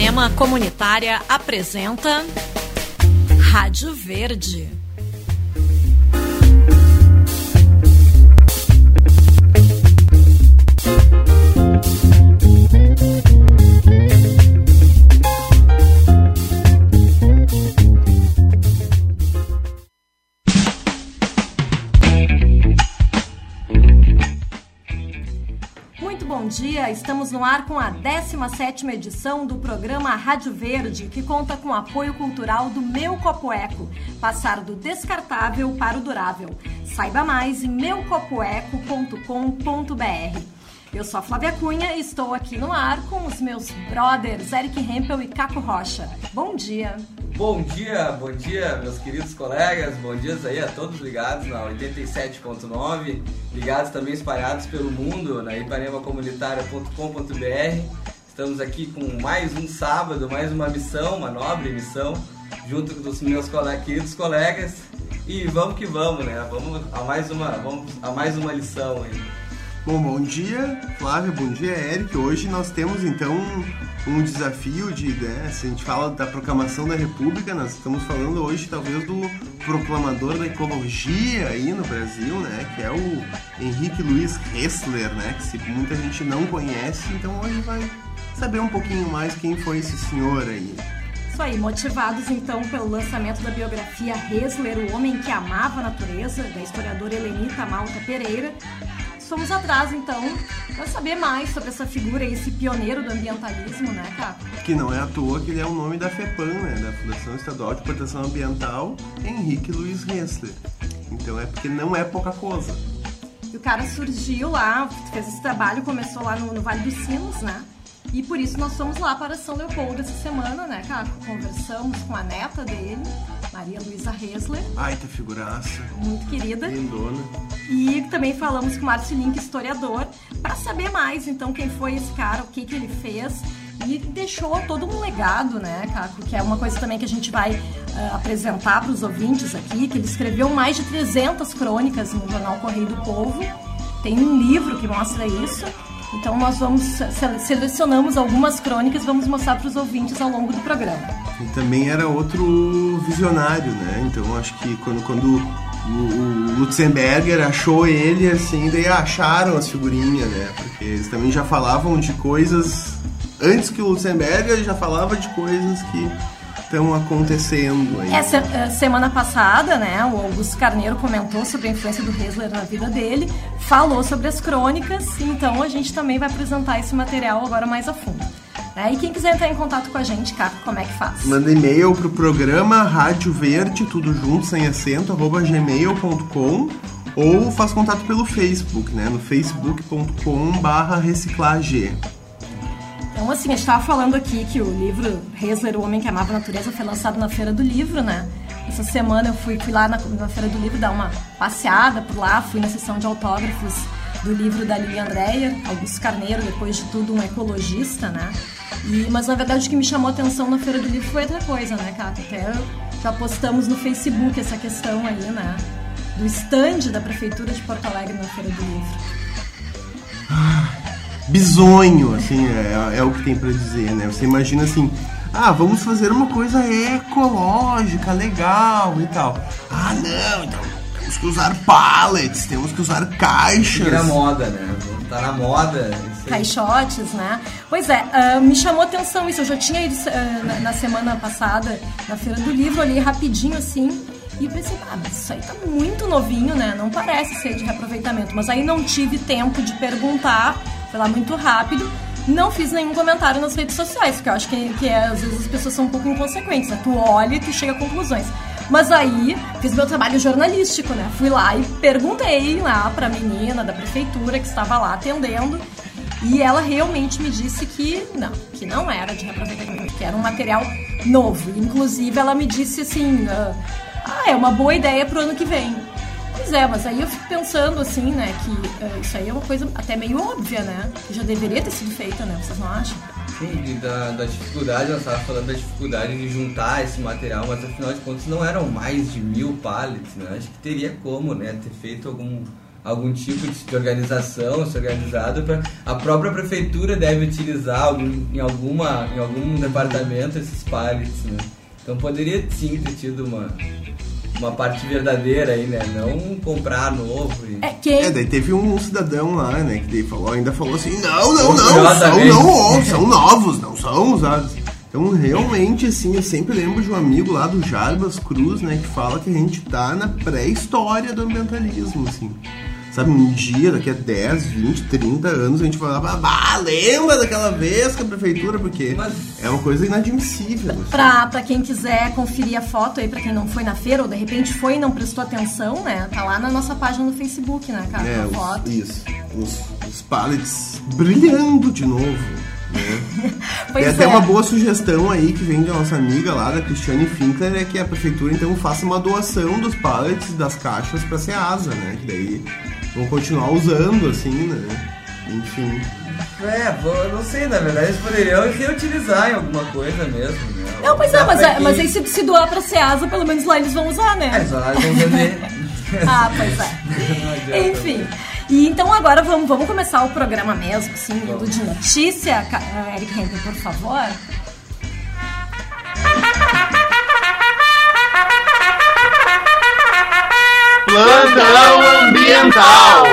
Ipanema Comunitária apresenta Rádio Verde. Bom dia, estamos no ar com a 17ª edição do programa Rádio Verde, que conta com o apoio cultural do Meu Copo Eco, passar do descartável para o durável. Saiba mais em meucopoeco.com.br. Eu sou a Flávia Cunha e estou aqui no ar com os meus brothers Eric Hempel e Caco Rocha. Bom dia! Bom dia, meus queridos colegas, bom dia aí a todos ligados na 87.9, ligados também espalhados pelo mundo na ipanemacomunitaria.com.br. Estamos aqui com mais um sábado, mais uma missão, uma nobre missão, junto dos meus queridos colegas, e vamos que vamos, né? Vamos a mais uma lição aí. Bom dia, Flávia, bom dia, Eric. Hoje nós temos então um desafio se a gente fala da proclamação da República, nós estamos falando hoje talvez do proclamador da ecologia aí no Brasil, né, que é o Henrique Louis Hessler, né, que muita gente não conhece, então hoje vai saber um pouquinho mais quem foi esse senhor aí. Isso aí, motivados então pelo lançamento da biografia Hessler, o homem que amava a natureza, da historiadora Helenita Malta Pereira, fomos atrás, então, para saber mais sobre essa figura, esse pioneiro do ambientalismo, né, Caco? Que não é à toa que ele é o nome da FEPAM, né, da Fundação Estadual de Proteção Ambiental, Henrique Louis Hessler. Então é porque não é pouca coisa. E o cara surgiu lá, fez esse trabalho, começou lá no Vale dos Sinos, né? E por isso nós fomos lá para São Leopoldo essa semana, né, Caco? Conversamos com a neta dele, Maria Luísa Hessler. Ai, que figuraça. Muito querida. Lindona. E também falamos com o Márcio Link, historiador, para saber mais, então, quem foi esse cara, o que ele fez. E deixou todo um legado, né, Caco? Que é uma coisa também que a gente vai apresentar para os ouvintes aqui, que ele escreveu mais de 300 crônicas no jornal Correio do Povo. Tem um livro que mostra isso. Então nós selecionamos algumas crônicas e vamos mostrar para os ouvintes ao longo do programa. E também era outro visionário, né? Então acho que quando o Lutzenberger achou ele, assim, daí acharam as figurinhas, né? Porque eles também já falavam de coisas... Antes que o Lutzenberger já falava de coisas que estão acontecendo aí. Semana passada, né, o Augusto Carneiro comentou sobre a influência do Hessler na vida dele, falou sobre as crônicas, então a gente também vai apresentar esse material agora mais a fundo. E quem quiser entrar em contato com a gente, Caco, como é que faz? Manda e-mail pro programa Rádio Verde, tudo junto, sem acento, @gmail.com, ou faz contato pelo Facebook, né, no facebook.com/reciclage. Então, assim, a gente estava falando aqui que o livro Hessler, O Homem que Amava a Natureza, foi lançado na Feira do Livro, né? Essa semana eu fui lá na Feira do Livro dar uma passeada por lá, fui na sessão de autógrafos do livro da Lili Andréia, Augusto Carneiro, depois de tudo um ecologista, né? Mas, na verdade, o que me chamou a atenção na Feira do Livro foi outra coisa, né, Caco? Até já postamos no Facebook essa questão aí, né? Do stand da Prefeitura de Porto Alegre na Feira do Livro. Bizonho, assim, é o que tem pra dizer, né? Você imagina assim, vamos fazer uma coisa ecológica, legal e tal. Não, então temos que usar pallets, temos que usar caixas. Vira moda, né? Tá na moda. Caixotes, né? Pois é, me chamou a atenção isso. Eu já tinha ido na semana passada na Feira do Livro, olhei rapidinho assim e pensei, mas isso aí tá muito novinho, né? Não parece ser de reaproveitamento. Mas aí não tive tempo de perguntar, foi lá muito rápido. Não fiz nenhum comentário nas redes sociais, porque eu acho que às vezes as pessoas são um pouco inconsequentes, né? Tu olha e tu chega a conclusões. Mas aí fiz meu trabalho jornalístico, né? Fui lá e perguntei lá pra menina da prefeitura que estava lá atendendo, e ela realmente me disse que não era de reaproveitamento, que era um material novo. Inclusive ela me disse assim, é uma boa ideia pro ano que vem. Pois é, mas aí eu fico pensando assim, né, que isso aí é uma coisa até meio óbvia, né? Que já deveria ter sido feita, né? Vocês não acham? Sim, e da dificuldade, nós estávamos falando da dificuldade de juntar esse material, mas afinal de contas não eram mais de 1000 pallets, né? Acho que teria como, né, ter feito algum tipo de organização, se organizado, a própria prefeitura deve utilizar em algum departamento esses pallets, né? Então poderia sim ter tido uma parte verdadeira aí, né? Não comprar novo. Daí teve um cidadão lá, né? Que ainda falou assim, não, são novos, não são usados. Então, realmente, assim, eu sempre lembro de um amigo lá do Jarbas Cruz, né? Que fala que a gente tá na pré-história do ambientalismo, assim. Sabe, um dia, daqui a 10, 20, 30 anos, a gente vai lá, lembra daquela vez que a prefeitura, porque é uma coisa inadmissível. Assim. Pra quem quiser conferir a foto aí, pra quem não foi na feira, ou de repente foi e não prestou atenção, né? Tá lá na nossa página no Facebook, né, cara? A foto. Isso, os pallets brilhando de novo. Tem até uma boa sugestão aí que vem da nossa amiga lá, da Cristiane Finkler, é que a prefeitura então faça uma doação dos pallets, das caixas pra Ceasa, né? Que daí vão continuar usando, assim, né? Enfim. Eu não sei, na verdade eles poderiam reutilizar em alguma coisa mesmo, né? Não, pois mas aí se doar pra Ceasa, pelo menos lá eles vão usar, né? Eles vão vender. Pois é. Enfim. E então agora vamos começar o programa mesmo, assim, do de notícia. Eric Henkel, por favor. Plantão ambiental.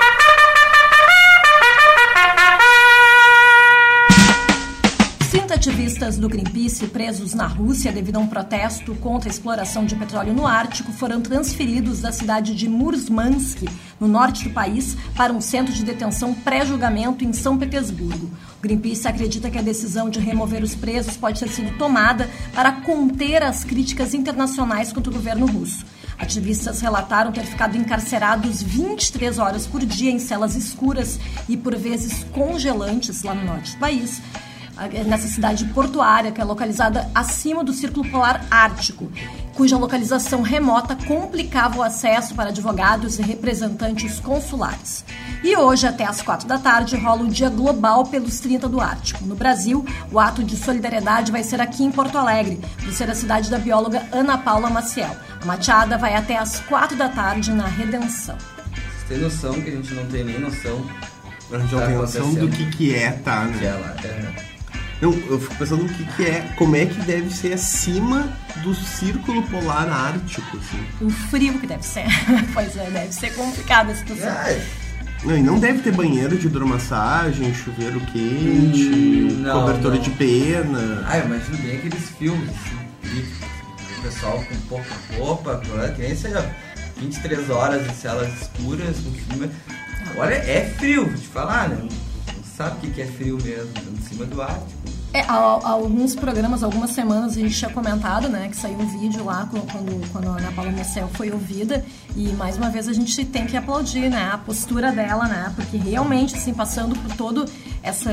Ativistas do Greenpeace presos na Rússia devido a um protesto contra a exploração de petróleo no Ártico foram transferidos da cidade de Murmansk, no norte do país, para um centro de detenção pré-julgamento em São Petersburgo. O Greenpeace acredita que a decisão de remover os presos pode ter sido tomada para conter as críticas internacionais contra o governo russo. Ativistas relataram ter ficado encarcerados 23 horas por dia em celas escuras e, por vezes, congelantes lá no norte do país, nessa cidade portuária, que é localizada acima do Círculo Polar Ártico, cuja localização remota complicava o acesso para advogados e representantes consulares. E hoje, até às 4 da tarde, rola o Dia Global pelos 30 do Ártico. No Brasil, o ato de solidariedade vai ser aqui em Porto Alegre, por ser a cidade da bióloga Ana Paula Maciel. A mateada vai até às 4 da tarde na Redenção. Você tem noção que a gente não tem nem noção? A gente não tem noção do que é, tá, né? Que é lá, Não, eu fico pensando o que é, como é que deve ser acima do Círculo Polar Ártico, assim. O frio que deve ser. Pois é, deve ser complicada a situação. Não, e não deve ter banheiro de hidromassagem, chuveiro quente, cobertura de pena. Eu imagino bem aqueles filmes, assim, o pessoal com pouca roupa, que nem seja 23 horas em celas escuras, com filme. Olha, é frio, vou te falar, né? Sabe o que é frio mesmo, em cima do Ártico. Alguns programas, algumas semanas a gente tinha comentado, né, que saiu um vídeo lá quando a Ana Paula Maciel foi ouvida, e mais uma vez a gente tem que aplaudir, né, a postura dela, né, porque realmente, assim, passando por todo esse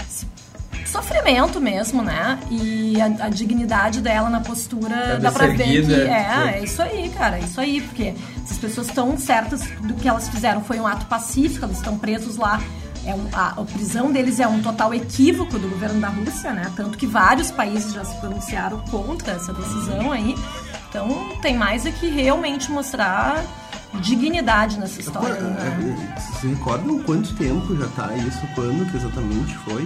sofrimento mesmo, né, e a dignidade dela na postura, dá pra ver que é isso aí, cara, é isso aí, porque essas pessoas estão certas do que elas fizeram, foi um ato pacífico, elas estão presos lá. A prisão deles é um total equívoco do governo da Rússia, né? Tanto que vários países já se pronunciaram contra essa decisão aí. Então, tem mais é que realmente mostrar dignidade nessa história. Vocês se recordam quanto tempo já tá isso? Quando que exatamente foi?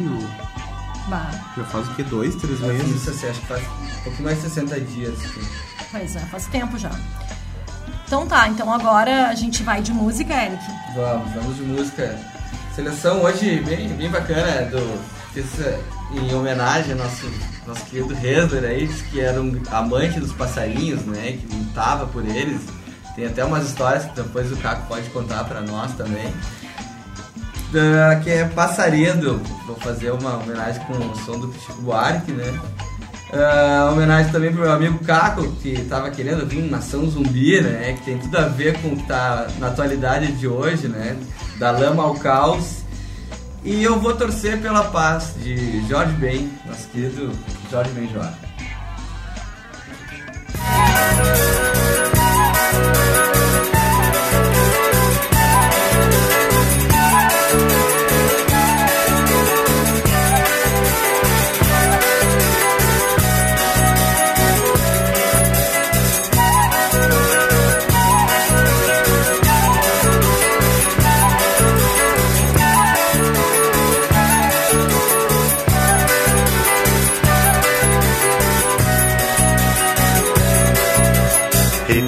Já faz o quê? 2, 3 meses? Isso, assim, acho que faz um pouquinho mais de 60 dias. Assim. Pois é, faz tempo já. Então tá, então agora a gente vai de música, Eric? Vamos de música. Seleção hoje bem bacana, em homenagem ao nosso querido Hesler aí, que era um amante dos passarinhos, né, que lutava por eles. Tem até umas histórias que depois o Caco pode contar pra nós também. Que é Passaredo, vou fazer uma homenagem com o som do Chico Buarque, né. Homenagem também pro meu amigo Caco, que tava querendo ouvir Nação Zumbi, né, que tem tudo a ver com o que tá na atualidade de hoje, né, da lama ao caos. E eu vou torcer pela paz, de Jorge Ben, nosso querido Jorge Benjor.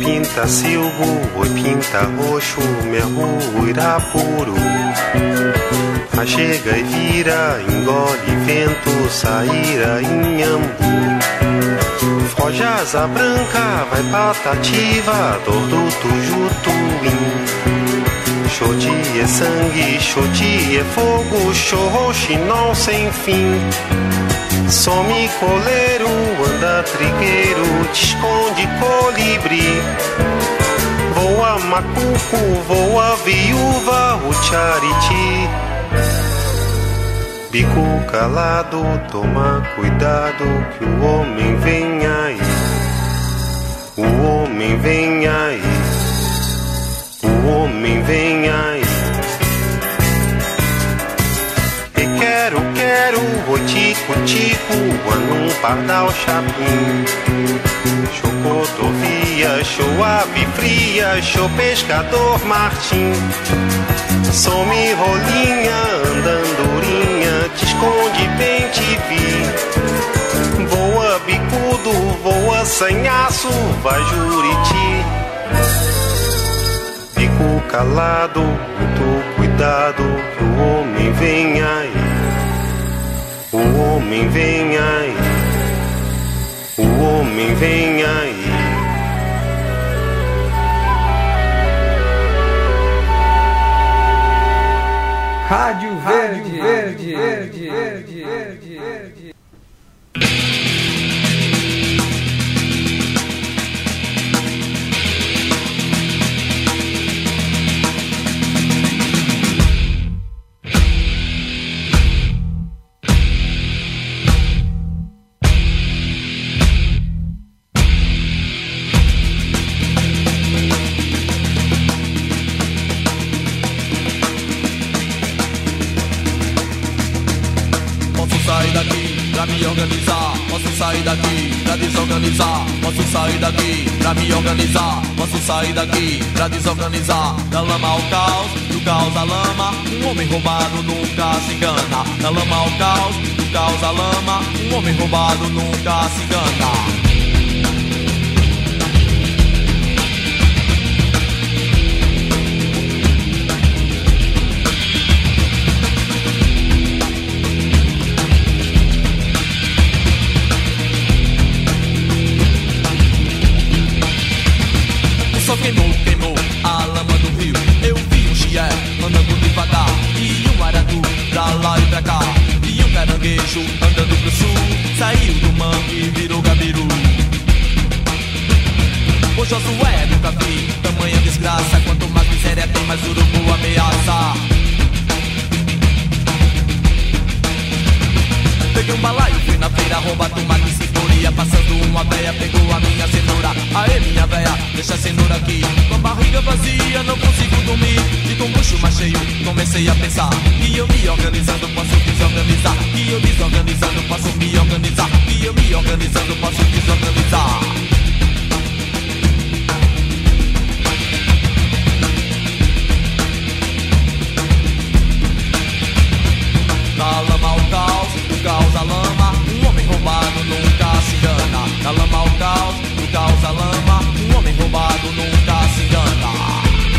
pinta silvo, oi pinta roxo, mergulho Irapuru. A chega e vira, engole vento, saíra Inhambu. Foge asa branca, vai patativa, dor do Tujutuim. Xoti é sangue, Xoti é fogo, Xorroxinol sem fim. Some coleiro, anda trigueiro, te esconde colibri. Voa macuco, voa viúva, o chariti. Bico calado, toma cuidado que o homem vem aí. O homem vem aí. O homem vem aí. E quero, o tico, anum pardal chapim. Chocotovia, show ave fria, show pescador Martim. Some rolinha, andandurinha, te esconde bem te vi. Voa bicudo, voa sanhaço, vai Juriti. Bico calado, muito cuidado, que o homem vem aí. O homem vem aí. O homem vem aí. Rádio Verde. Pra me organizar, posso sair daqui pra desorganizar. Posso sair daqui pra me organizar. Posso sair daqui pra desorganizar. Da lama ao caos, do caos à lama. Um homem roubado nunca se engana. Da lama ao caos, do caos à lama. Um homem roubado nunca se engana. Queimou a lama do rio. Eu vi um chié andando devagar e um aratu pra lá e pra cá. E um caranguejo andando pro sul. Saiu do mangue e virou gabiru. O Josué nunca vi tamanha desgraça. Quanto mais miséria tem, mais urubu ameaça. Peguei um balaio, fui na feira roubar tomate e cebola. Passando uma véia, pegou a minha cenoura. Aê minha véia, deixa a cenoura aqui. Com a barriga vazia, não consigo dormir. E com o bucho mais cheio, comecei a pensar que eu me organizando posso desorganizar. Que eu desorganizando posso me organizar. Que eu me organizando posso desorganizar. Da lama ao caos, do caos à lama. Um homem roubado nunca se engana. Da lama ao caos, do caos à lama. Um homem roubado nunca se engana.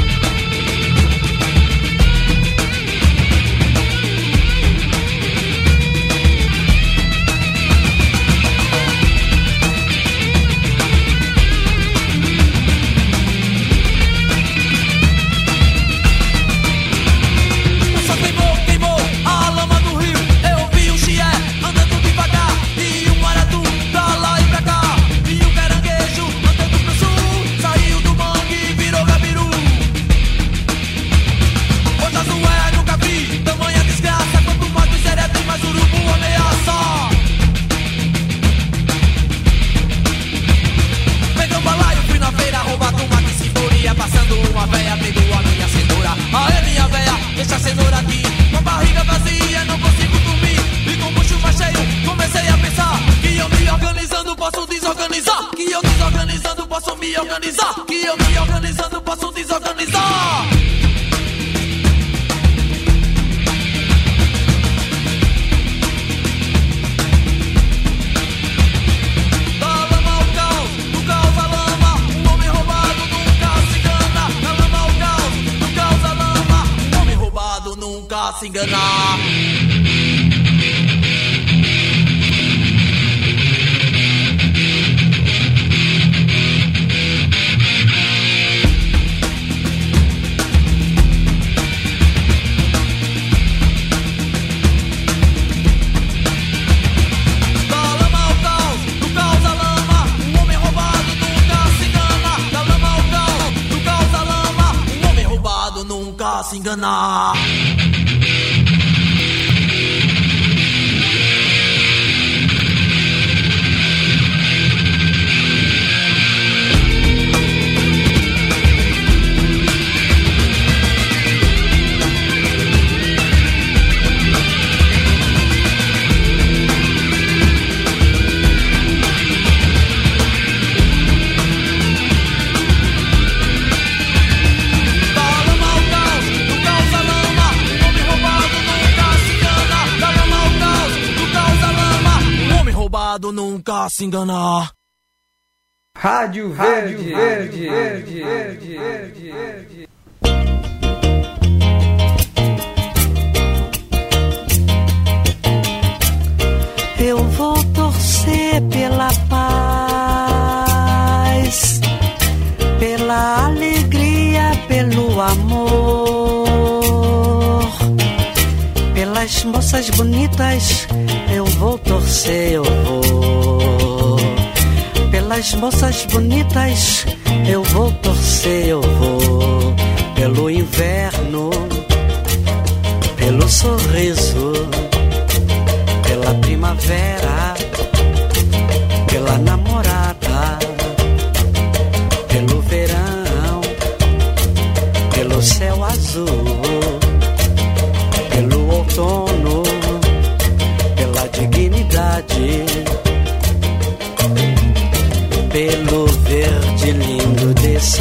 Que eu me organizando posso desorganizar. Da lama ao caos, do caos à lama. Um homem roubado se enganar. Se enganar. Nunca se enganar. Rádio Verde. Eu vou torcer pela paz, pela alegria, pelo amor, pelas moças bonitas. Eu vou torcer, eu vou. Pelas moças bonitas, eu vou torcer, eu vou. Pelo inverno, pelo sorriso, pela primavera, pela namorada, pelo verão, pelo céu azul, pelo outono, dignidade, pelo verde lindo desse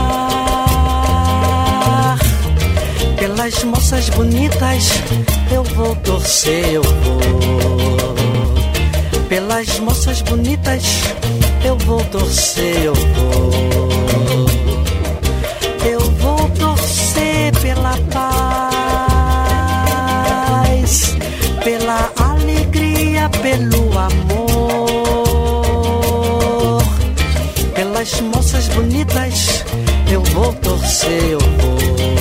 mar, pelas moças bonitas eu vou torcer, eu vou. Pelas moças bonitas eu vou torcer, eu vou. Eu vou torcer pela paz, pela alegria, pelo amor, pelas moças bonitas eu vou torcer, eu vou.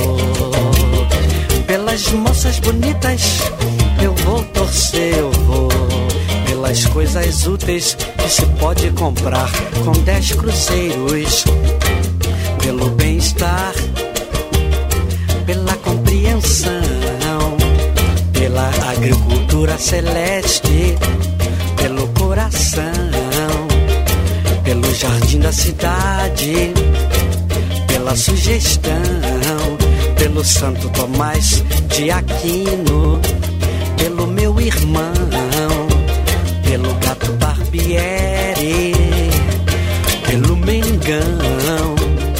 Pelas moças bonitas eu vou torcer, eu vou. Pelas coisas úteis que se pode comprar com 10 cruzeiros, pelo bem-estar, pela compreensão, pela agricultura celeste, pelo coração, pelo jardim da cidade, pela sugestão, pelo Santo Tomás de Aquino, pelo meu irmão, pelo gato Barbieri, pelo Mengão,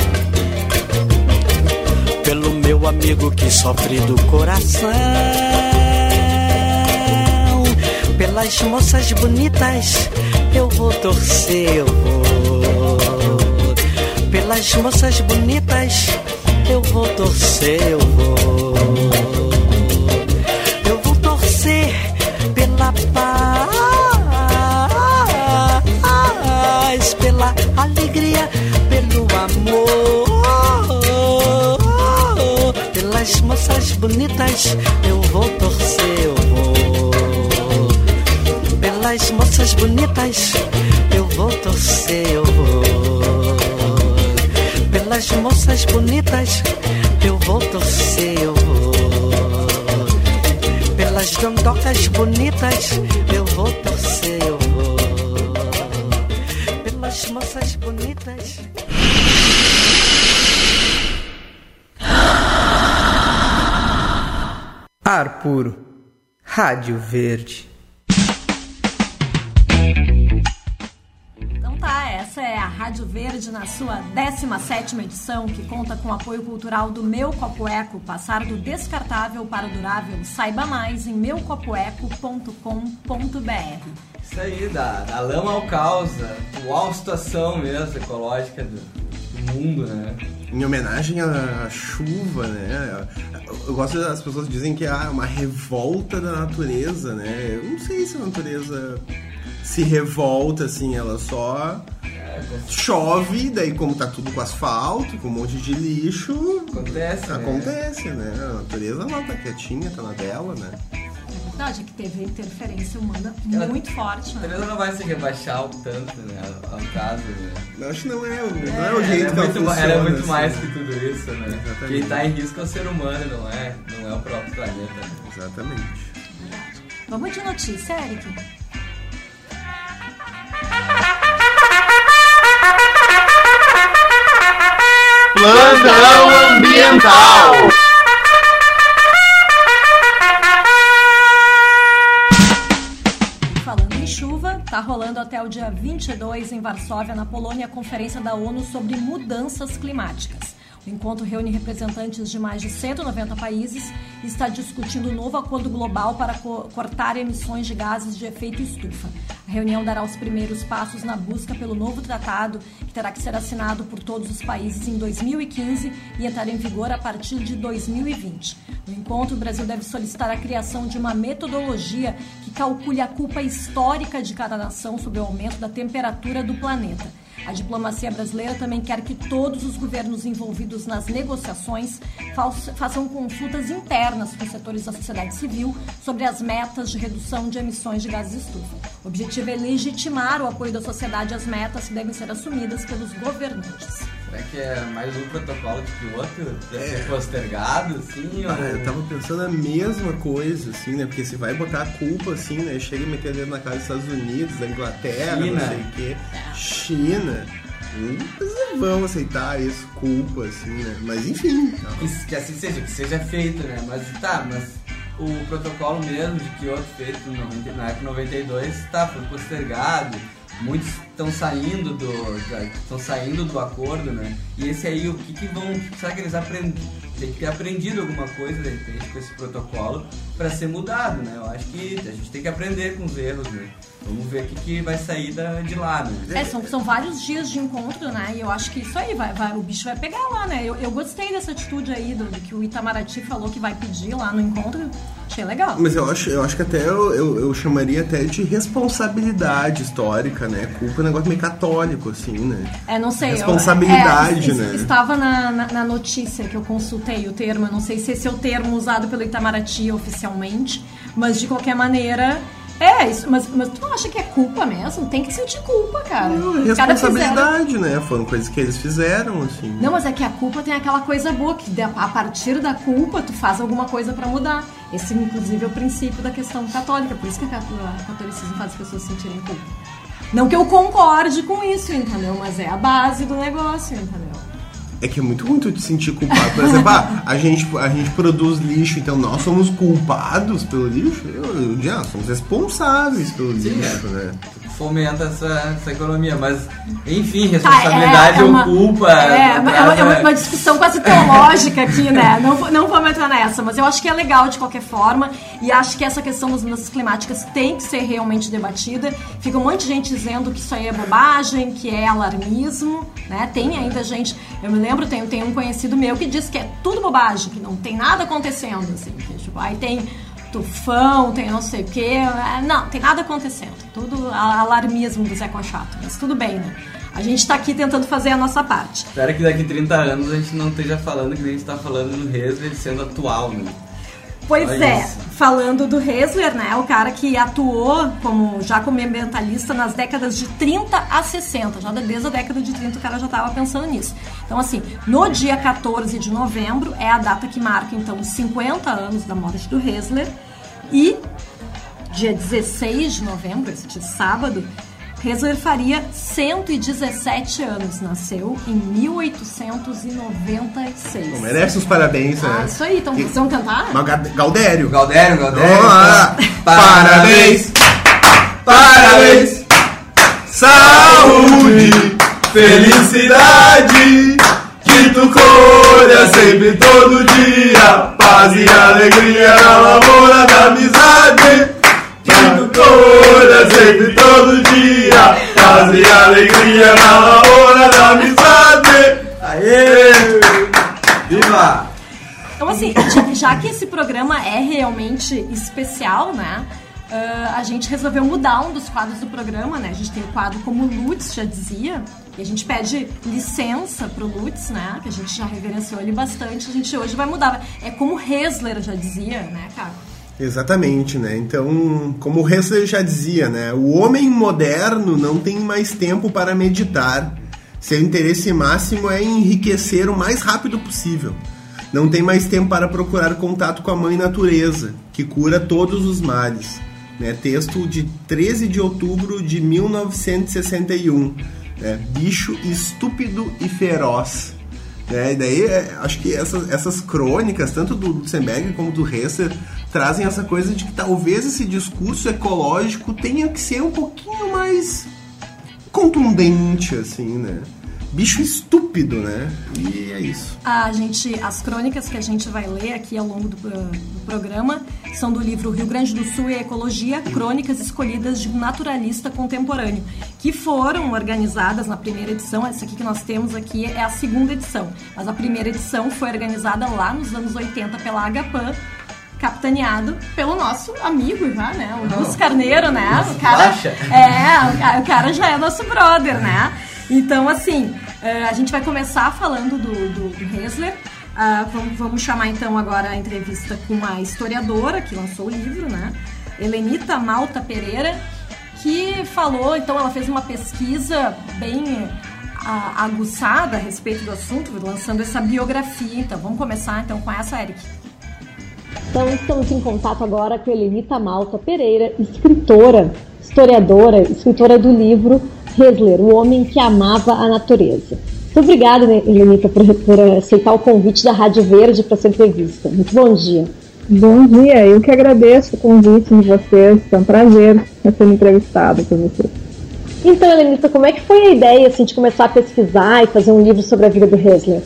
pelo meu amigo que sofre do coração, pelas moças bonitas eu vou torcer, eu vou. Pelas moças bonitas eu vou torcer, eu vou. Eu vou torcer pela paz, pela alegria, pelo amor. Pelas moças bonitas eu vou torcer, eu vou. Pelas moças bonitas eu vou torcer, eu vou. Pelas moças bonitas eu vou torcer, eu vou. Pelas dandocas bonitas eu vou torcer, eu vou. Pelas moças bonitas. Ar puro. Rádio Verde. Essa é a Rádio Verde na sua 17ª edição, que conta com o apoio cultural do Meu Copo Eco, passar do descartável para o durável. Saiba mais em meucopoeco.com.br. Isso aí, da lama ao caos, atual situação mesmo ecológica do mundo, né? Em homenagem à chuva, né? Eu gosto das pessoas dizem que é uma revolta da natureza, né? Eu não sei se a natureza se revolta, assim, ela só chove, daí como tá tudo com asfalto, com um monte de lixo, acontece, né? A natureza lá tá quietinha, tá na dela, né? É verdade, que teve interferência humana muito forte, né? Ela não vai se rebaixar o tanto, né? Ao caso, né? Eu acho que não é o jeito que ela funciona. Ela é muito assim, mais que tudo isso, né? Exatamente. Quem tá em risco é o ser humano, não é o próprio planeta. Exatamente. Vamos de notícia, Eric? Plantão ambiental. Falando em chuva, tá rolando até o dia 22 em Varsóvia, na Polônia, a Conferência da ONU sobre Mudanças Climáticas. O encontro reúne representantes de mais de 190 países e está discutindo um novo acordo global para cortar emissões de gases de efeito estufa. A reunião dará os primeiros passos na busca pelo novo tratado, que terá que ser assinado por todos os países em 2015 e entrar em vigor a partir de 2020. No encontro, o Brasil deve solicitar a criação de uma metodologia que calcule a culpa histórica de cada nação sobre o aumento da temperatura do planeta. A diplomacia brasileira também quer que todos os governos envolvidos nas negociações façam consultas internas com os setores da sociedade civil sobre as metas de redução de emissões de gases estufa. O objetivo é legitimar o apoio da sociedade às metas que devem ser assumidas pelos governantes. Será que é mais um protocolo de Kyoto? Deve ser postergado, assim? Ou... Eu tava pensando a mesma coisa, assim, né? Porque se vai botar a culpa, assim, né? Chega e meter dedo na cara dos Estados Unidos, da Inglaterra, China. Não sei o quê. China. Eles não vão aceitar isso, culpa, assim, né? Mas enfim. Que assim seja, que seja feito, né? Mas o protocolo mesmo de Kyoto feito na época 92 foi postergado. Muitos estão saindo do acordo, né? E esse aí, o que vão... Será que eles tem que ter aprendido alguma coisa, de repente, com esse protocolo para ser mudado, né? Eu acho que a gente tem que aprender com os erros, né? Vamos ver o que vai sair de lá, né? São vários dias de encontro, né? E eu acho que isso aí, o bicho vai pegar lá, né? Eu gostei dessa atitude aí, do que o Itamaraty falou que vai pedir lá no encontro. Achei legal. Mas eu acho que até eu chamaria até de responsabilidade histórica, né? Culpa é um negócio meio católico, assim, né? Não sei. Responsabilidade, né? Estava na notícia que eu consultei o termo. Eu não sei se esse é o termo usado pelo Itamaraty oficialmente, mas de qualquer maneira... isso, mas tu não acha que é culpa mesmo? Tem que sentir culpa, cara. Não, responsabilidade, né? Foram coisas que eles fizeram, assim. Não, mas é que a culpa tem aquela coisa boa, que a partir da culpa tu faz alguma coisa pra mudar. Esse, inclusive, é o princípio da questão católica. Por isso que o catolicismo faz as pessoas sentirem culpa. Não que eu concorde com isso, entendeu? Mas é a base do negócio, entendeu? É que é muito ruim tu te sentir culpado. Por exemplo, a gente produz lixo, então nós somos culpados pelo lixo? Somos responsáveis pelo lixo, né? Fomenta essa economia, mas enfim, responsabilidade ou culpa. É uma discussão quase teológica aqui, né? Não vamos entrar nessa, mas eu acho que é legal de qualquer forma e acho que essa questão das mudanças climáticas tem que ser realmente debatida. Fica um monte de gente dizendo que isso aí é bobagem, que é alarmismo, né? Tem ainda gente, eu me lembro, tem um conhecido meu que diz que é tudo bobagem, que não tem nada acontecendo, assim, que, tipo, aí tem tufão, tem não sei o quê. Não, tem nada acontecendo. Tudo alarmismo do Zé Conchato. Mas tudo bem, né? A gente tá aqui tentando fazer a nossa parte. Espero que daqui 30 anos a gente não esteja falando que a gente tá falando do Hessler sendo atual, né? Pois falando do Hessler, né? O cara que atuou como ambientalista nas décadas de 30 a 60. Já desde a década de 30 o cara já estava pensando nisso. Então, assim, no dia 14 de novembro é a data que marca, então, os 50 anos da morte do Hessler. E dia 16 de novembro, esse dia sábado, Hessler faria 117 anos. Nasceu em 1896. Bom, merece os parabéns, né? Isso aí. Então, vocês vão cantar? Galdério. Parabéns. Parabéns. Saúde, felicidade, que tu colha sempre todo dia. Paz e alegria na lavoura da amizade. Que tu colha sempre todo dia. Paz e alegria na lavoura da amizade. assim, já que esse programa é realmente especial, né? A gente resolveu mudar um dos quadros do programa, né? A gente tem o quadro Como Lutz já dizia, e a gente pede licença pro Lutz, né? Que a gente já reverenciou ele bastante. A gente hoje vai mudar. É como Hessler já dizia, né, Caco? Exatamente, né? Então, como o Hessler já dizia, né? O homem moderno não tem mais tempo para meditar. Seu interesse máximo é enriquecer o mais rápido possível. Não tem mais tempo para procurar contato com a mãe natureza, que cura todos os males. Né? Texto de 13 de outubro de 1961. Né? Bicho estúpido e feroz. Né? E daí, acho que essas crônicas, tanto do Lutzenberger como do Hessler, trazem essa coisa de que talvez esse discurso ecológico tenha que ser um pouquinho mais contundente, assim, né? Bicho estúpido, né? E é isso. As crônicas que a gente vai ler aqui ao longo do programa são do livro Rio Grande do Sul e a Ecologia, Crônicas Escolhidas de um Naturalista Contemporâneo, que foram organizadas na primeira edição. Essa aqui que nós temos aqui é a segunda edição, mas a primeira edição foi organizada lá nos anos 80 pela Agapan, capitaneado pelo nosso amigo já, né? O Lúcio Carneiro, né? O cara já é nosso brother, né? Então, assim, a gente vai começar falando do Hessler. Vamos chamar, então, agora a entrevista com a historiadora que lançou o livro, né? Helenita Malta Pereira, que falou, então, ela fez uma pesquisa bem aguçada a respeito do assunto, lançando essa biografia. Então, vamos começar, então, com essa, Eric. Então, estamos em contato agora com Helenita Malta Pereira, escritora, historiadora, escritora do livro Hessler, o homem que amava a natureza. Muito obrigada, Helenita, por aceitar o convite da Rádio Verde para essa entrevista. Muito bom dia. Bom dia, eu que agradeço o convite de vocês, é um prazer ser entrevistada por vocês. Então, Helenita, como é que foi a ideia assim, de começar a pesquisar e fazer um livro sobre a vida do Hessler?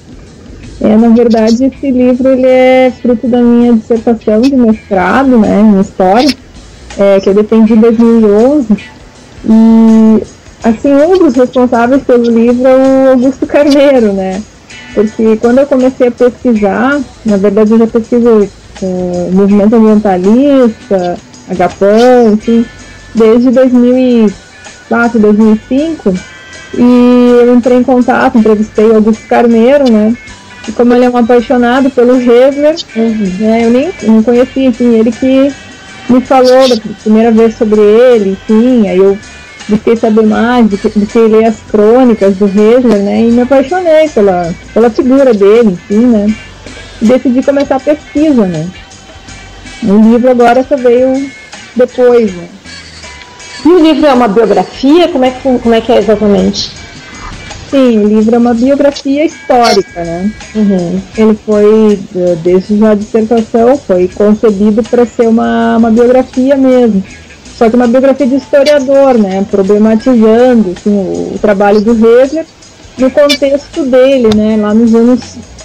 Na verdade, esse livro ele é fruto da minha dissertação de mestrado, né, em História, que eu defendi em 2011. E, assim, um dos responsáveis pelo livro é o Augusto Carneiro, né? Porque quando eu comecei a pesquisar, na verdade eu já pesquiso movimento ambientalista, Agapan, enfim, desde 2004, 2005, e eu entrei em contato, entrevistei o Augusto Carneiro, né? E como ele é um apaixonado pelo Hessler, né, eu não conhecia, enfim, ele que me falou da primeira vez sobre ele, enfim, aí eu busquei saber mais, busquei ler as crônicas do Hessler, né, e me apaixonei pela figura dele, enfim, né, e decidi começar a pesquisa, né. O livro agora só veio depois, né. E o livro é uma biografia? Como é que é exatamente? Sim, o livro é uma biografia histórica, né? Ele foi, desde já a dissertação, foi concebido para ser uma biografia mesmo. Só que uma biografia de historiador, né? Problematizando assim, o trabalho do Hessler no contexto dele, né? Lá nos anos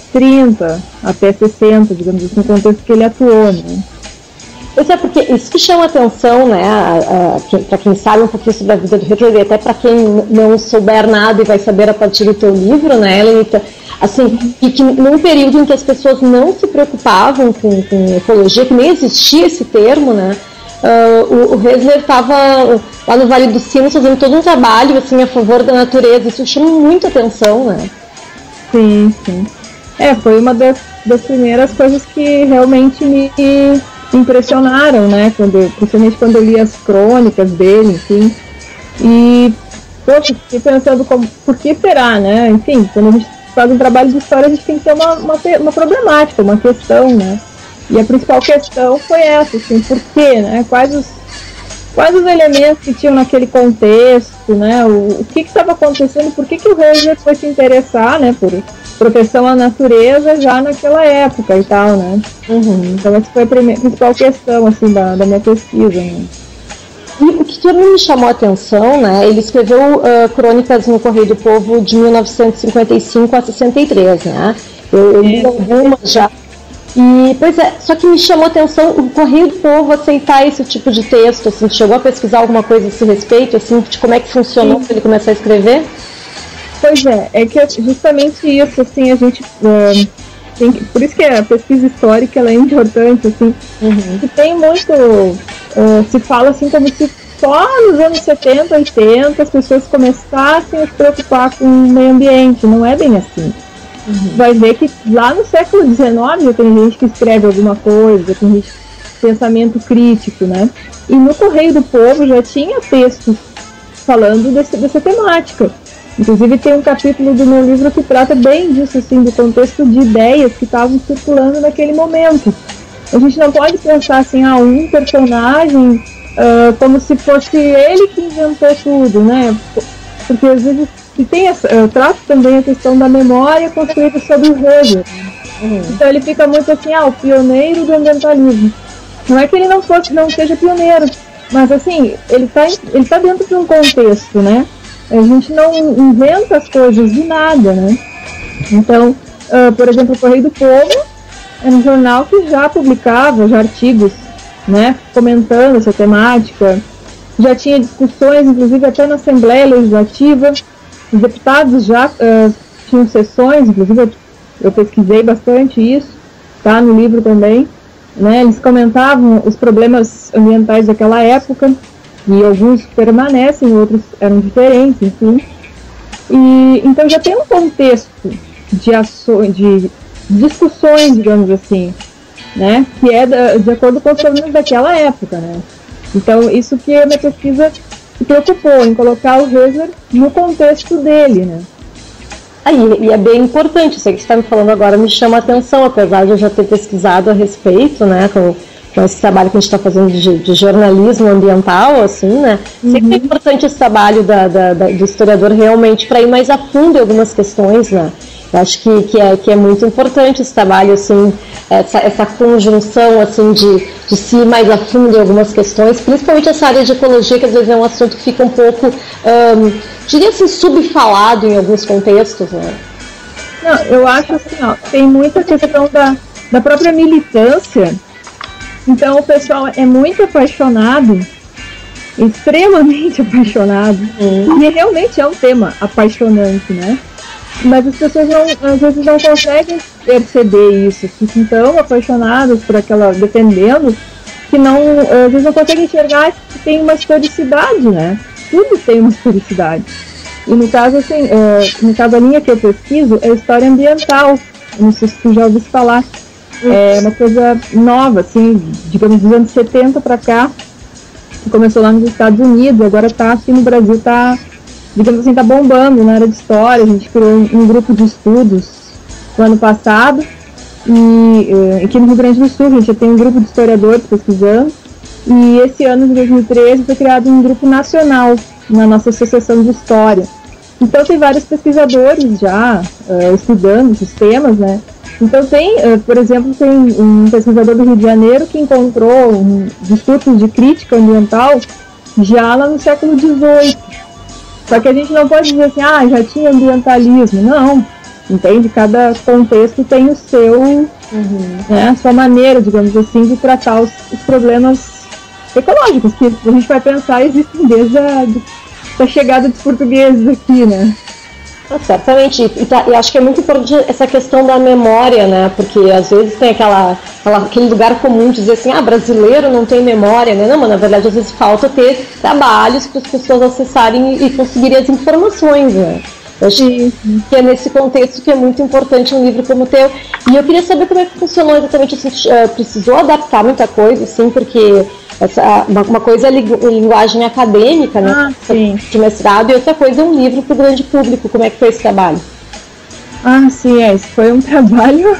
30 até 60, digamos assim, no contexto que ele atuou, né? Pois é, porque isso que chama atenção, né, para quem sabe um pouquinho sobre a vida do Hessler, e até para quem não souber nada e vai saber a partir do teu livro, né, Helenita, assim, que num período em que as pessoas não se preocupavam com ecologia, que nem existia esse termo, né, o Hessler estava lá no Vale dos Sinos fazendo todo um trabalho, assim, a favor da natureza. Isso chama muito atenção, né? Sim. Foi uma das primeiras coisas que realmente me impressionaram, né, principalmente quando eu li as crônicas dele, enfim, e fiquei pensando por que será, né, enfim, quando a gente faz um trabalho de história a gente tem que ter uma problemática, uma questão, né, e a principal questão foi essa, assim, por quê, né, quais os elementos que tinham naquele contexto, né, o que estava acontecendo, por que o Hessler foi se interessar, né, por proteção à natureza já naquela época e tal, né? Então essa foi a principal questão, assim, da minha pesquisa, né? E o que também me chamou a atenção, né? Ele escreveu crônicas no Correio do Povo de 1955 a 63, né? Eu li algumas já. E, pois é, só que me chamou a atenção o Correio do Povo aceitar esse tipo de texto, assim, chegou a pesquisar alguma coisa a esse respeito, assim, de como é que funcionou para ele começar a escrever? Pois é que justamente isso, assim, a gente por isso que a pesquisa histórica ela é importante, assim. E tem muito, se fala assim como se só nos anos 70, 80 as pessoas começassem a se preocupar com o meio ambiente. Não é bem assim. Vai ver que lá no século XIX já tem gente que escreve alguma coisa, já tem gente pensamento crítico, né? E no Correio do Povo já tinha textos falando dessa temática. Inclusive tem um capítulo do meu livro que trata bem disso, assim, do contexto de ideias que estavam circulando naquele momento. A gente não pode pensar assim, um personagem como se fosse ele que inventou tudo, né? Porque às vezes eu trato também a questão da memória construída sobre o Hegel. Então ele fica muito assim, o pioneiro do ambientalismo. Não é que ele não seja pioneiro, mas assim, ele tá dentro de um contexto, né? A gente não inventa as coisas de nada, né? Então, por exemplo, o Correio do Povo era um jornal que já publicava artigos, né, comentando essa temática, já tinha discussões, inclusive até na Assembleia Legislativa, os deputados já tinham sessões, inclusive eu pesquisei bastante isso, tá no livro também, né, eles comentavam os problemas ambientais daquela época, e alguns permanecem, outros eram diferentes, enfim. E então já tem um contexto de ações, de discussões, digamos assim, né, que é de acordo com os problemas daquela época, né. Então isso que a minha pesquisa se preocupou em colocar o Hegel no contexto dele, né. E é bem importante, isso que você está me falando agora me chama a atenção, apesar de eu já ter pesquisado a respeito, né, com esse trabalho que a gente está fazendo de jornalismo ambiental, assim, né? Sempre é importante esse trabalho do historiador realmente para ir mais a fundo em algumas questões, né? Eu acho que é muito importante esse trabalho, assim, essa conjunção, assim, de se ir mais a fundo em algumas questões, principalmente essa área de ecologia, que às vezes é um assunto que fica um pouco, diria assim, subfalado em alguns contextos, né? Não, eu acho assim, tem muita questão da própria militância. Então o pessoal é muito apaixonado, extremamente apaixonado, e realmente é um tema apaixonante, né? Mas as pessoas às vezes não conseguem perceber isso, ficam tão apaixonadas por defendendo, que às vezes não conseguem enxergar que tem uma historicidade, né? Tudo tem uma historicidade. E no caso, assim, a linha que eu pesquiso é história ambiental, não sei se tu já ouviu falar. É uma coisa nova, assim, digamos, dos anos 70 para cá, começou lá nos Estados Unidos, agora tá aqui no Brasil, digamos assim, tá bombando na área de história. A gente criou um grupo de estudos no ano passado, e aqui no Rio Grande do Sul a gente já tem um grupo de historiadores pesquisando, e esse ano, de 2013, foi criado um grupo nacional na nossa Associação de História. Então tem vários pesquisadores já estudando esses temas, né? Então por exemplo, tem um pesquisador do Rio de Janeiro que encontrou discursos de crítica ambiental já lá no século XVIII. Só que a gente não pode dizer assim, já tinha ambientalismo. Não, entende? Cada contexto tem o seu, né, a sua maneira, digamos assim, de tratar os problemas ecológicos, que a gente vai pensar existem desde a chegada dos portugueses aqui, né? Certamente, e acho que é muito importante essa questão da memória, né? Porque às vezes tem aquele lugar comum de dizer assim, brasileiro não tem memória, né? Não, mas na verdade às vezes falta ter trabalhos para as pessoas acessarem e conseguirem as informações, né? Eu acho que é nesse contexto que é muito importante um livro como o teu. E eu queria saber como é que funcionou exatamente, assim, precisou adaptar muita coisa, assim, porque uma coisa é linguagem acadêmica, né, de mestrado, e outra coisa é um livro para o grande público. Como é que foi esse trabalho? Sim, esse foi um trabalho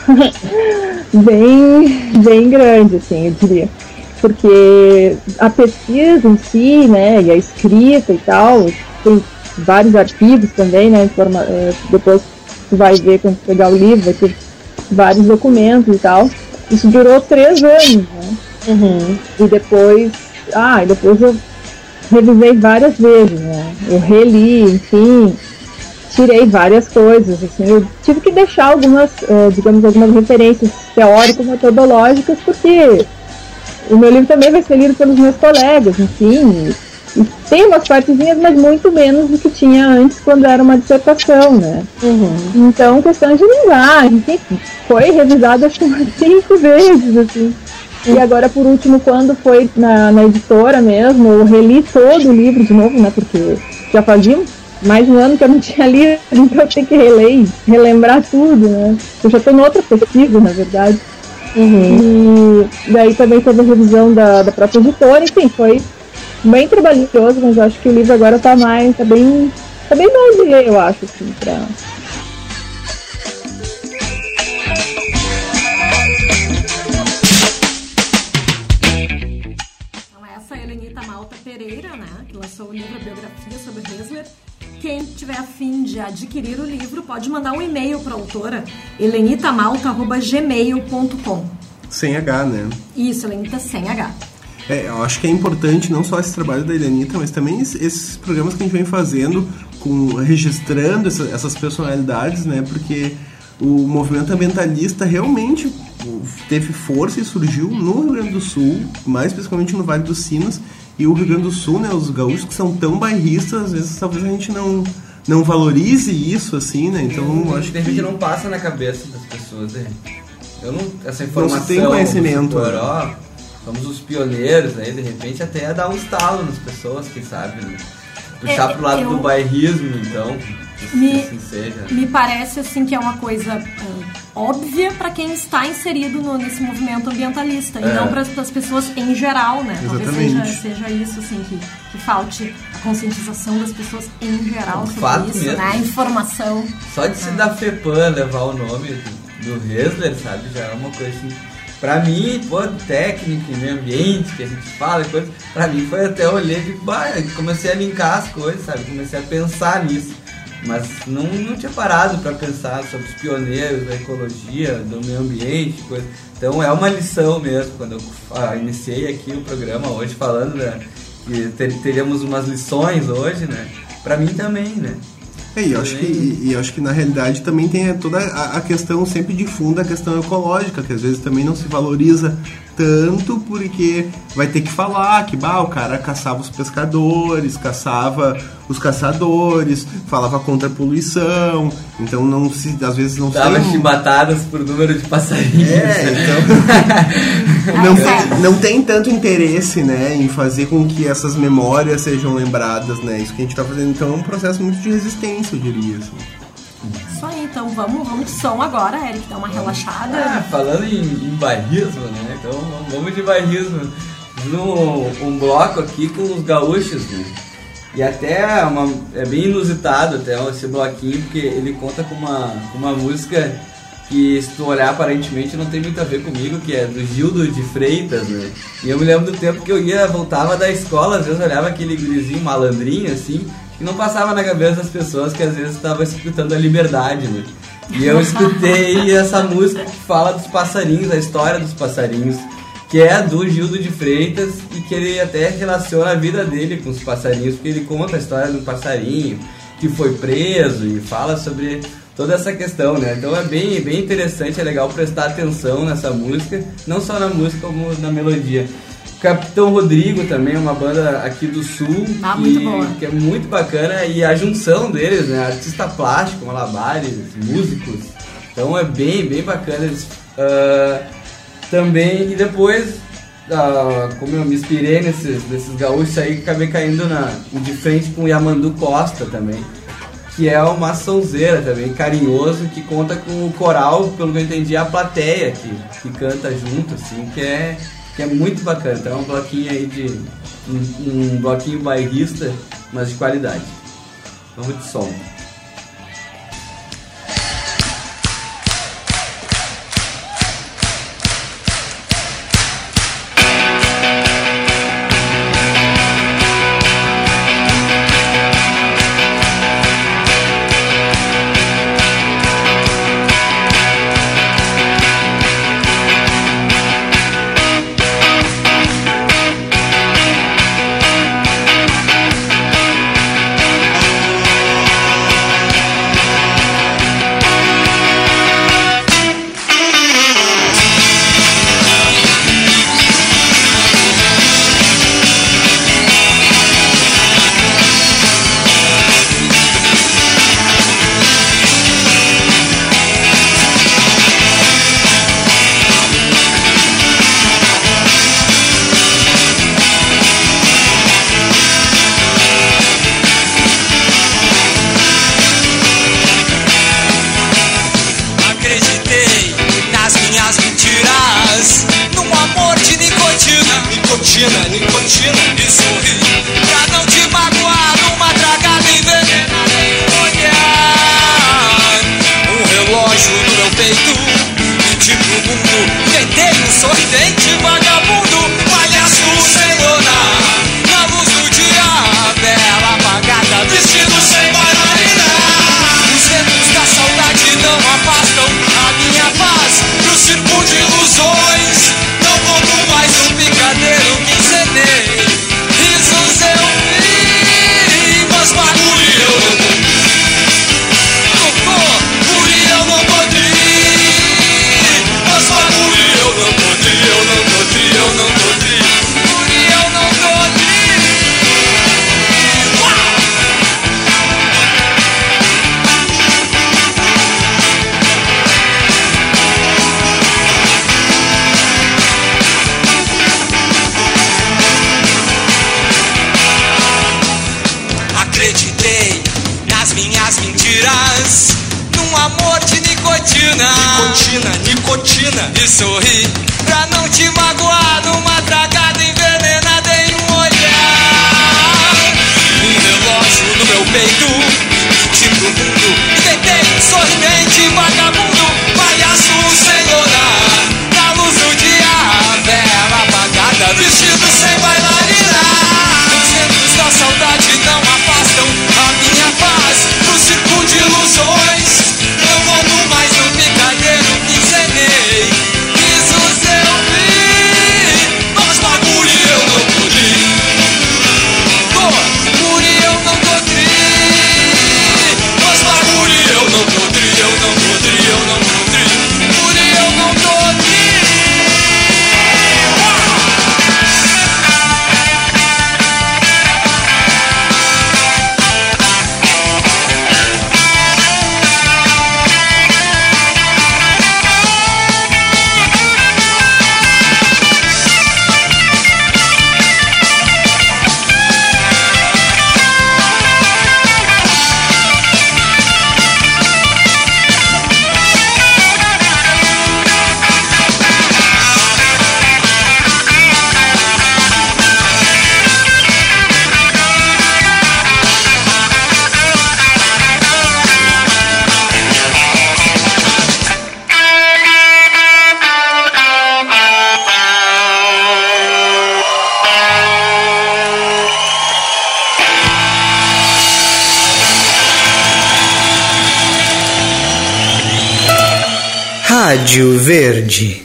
bem grande, assim, eu diria. Porque a pesquisa em si, né, e a escrita e tal, tem vários arquivos também, né, depois tu vai ver quando tu pegar o livro, vai ter vários documentos e tal. Isso durou 3 anos, né? E depois eu revisei várias vezes, né? Eu reli, enfim, tirei várias coisas, assim, eu tive que deixar algumas referências teóricas, metodológicas, porque o meu livro também vai ser lido pelos meus colegas, enfim, E tem umas partezinhas, mas muito menos do que tinha antes quando era uma dissertação, né? Então, questão de linguagem, enfim, foi revisado acho que umas 5 vezes, assim. E agora, por último, quando foi na editora mesmo, eu reli todo o livro de novo, né? Porque já fazia mais de um ano que eu não tinha lido, então eu tenho que reler, relembrar tudo, né? Eu já estou em outra pesquisa, na verdade. E daí também teve a revisão da própria editora, enfim, foi bem trabalhoso, mas eu acho que o livro agora tá bem bom de ler, eu acho, assim, pra... Essa é a Helenita Malta Pereira, né, que lançou o livro A Biografia sobre Hesler. Quem tiver a fim de adquirir o livro pode mandar um e-mail para a autora, helenitamalta@gmail.com. Sem H, né? Isso, Helenita sem H. Eu acho que é importante não só esse trabalho da Helenita, mas também esses programas que a gente vem fazendo, registrando essas personalidades, né? Porque o movimento ambientalista realmente teve força e surgiu no Rio Grande do Sul, mais especificamente no Vale dos Sinos. E o Rio Grande do Sul, né, os gaúchos que são tão bairristas, às vezes talvez a gente não valorize isso, assim, né? Então, acho que... De repente não passa na cabeça das pessoas, né? Essa informação... Não se tem conhecimento. Somos os pioneiros, aí de repente até dar um estalo nas pessoas, quem sabe, né? Puxar pro lado do bairrismo, então... assim seja. Me parece assim que é uma coisa óbvia para quem está inserido nesse movimento ambientalista e não para as pessoas em geral, né? Exatamente. Talvez seja isso assim que falte a conscientização das pessoas em geral sobre isso, mesmo. né? A informação. Só de se dar FEPAM levar o nome do Hesler, sabe? Já é uma coisa assim. Pra mim, técnica e meio ambiente, que a gente fala e coisa, pra mim foi até eu olhei e comecei a linkar as coisas, sabe? Comecei a pensar nisso. Mas não tinha parado para pensar sobre os pioneiros da ecologia, do meio ambiente, coisa. Então é uma lição mesmo. Quando eu iniciei aqui o programa hoje falando, né, que teríamos umas lições hoje, né? Para mim também, né? Eu acho que na realidade também tem toda a questão sempre de fundo, a questão ecológica, que às vezes também não se valoriza tanto, porque vai ter que falar que o cara caçava os pescadores, caçava os caçadores, falava contra a poluição, então às vezes não dava chibatadas por número de passarinhos. Então não tem tanto interesse, né, em fazer com que essas memórias sejam lembradas, né? Isso que a gente tá fazendo, então é um processo muito de resistência, eu diria, assim. Isso aí, então vamos de som agora, Eric, dá uma relaxada. Falando em bairrismo, né? Então vamos de bairrismo. Um bloco aqui com os gaúchos, né? E até é bem inusitado até esse bloquinho, porque ele conta com uma música que, se tu olhar, aparentemente não tem muito a ver comigo, que é do Gildo de Freitas, né? E eu me lembro do tempo que eu voltava da escola, às vezes olhava aquele gurizinho malandrinho, assim, que não passava na cabeça das pessoas que às vezes estava escutando a Liberdade, né? E eu escutei essa música que fala dos passarinhos, a história dos passarinhos, que é do Gildo de Freitas, e que ele até relaciona a vida dele com os passarinhos, porque ele conta a história do passarinho que foi preso e fala sobre toda essa questão, né? Então é bem interessante, é legal prestar atenção nessa música, não só na música como na melodia. Capitão Rodrigo também, uma banda aqui do Sul, muito boa, que é muito bacana, e a junção deles, né? Artista plástico, malabares, músicos, então é bem bacana. Eles, também, e depois, como eu me inspirei nesses gaúchos aí, acabei caindo de frente com o Yamandu Costa também, que é uma sonzeira também, carinhoso, que conta com o coral, pelo que eu entendi, a plateia que canta junto, assim, que é muito bacana. Então é um bloquinho aí um bloquinho bairrista, mas de qualidade. Vamos de som. Nicotina e sorri pra não te magoar numa tragada envenenada em um olhar. Um relógio no meu peito, te pro mundo e deitei sorridente, vagabundo, palhaço sem orar. Na luz do dia, vela apagada, vestido sem bailarina. Os ventos da saudade não afastam a minha paz no circo de ilusões. Eu volto mais no picadeiro que encenei. Risos eu vi, mas bagulho eu não pude. Por eu não tô tri. Mas bagulho eu não podri, eu não podri, eu não podri. Por eu não tô tri. Rádio Verde.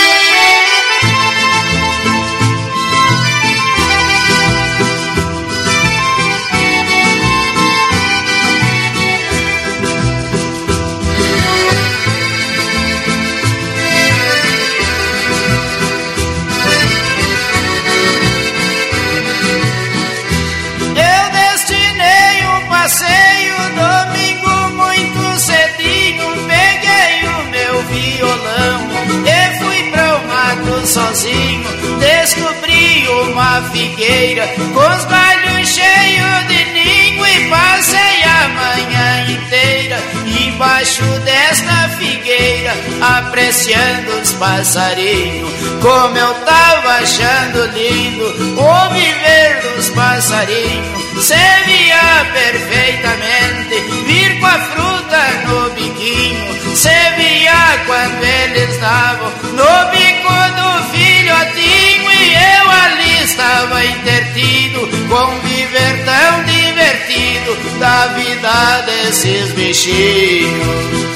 Sozinho, descobri uma figueira com os galhos cheios de ninho e passei a manhã inteira embaixo desta figueira apreciando os passarinhos. Como eu tava achando lindo o viver dos passarinhos, se via perfeitamente vir com a fruta no biquinho, se via quando eles davam no bico do filhotinho e eu ali estava intertido com viver tão divertido da vida desses bichinhos.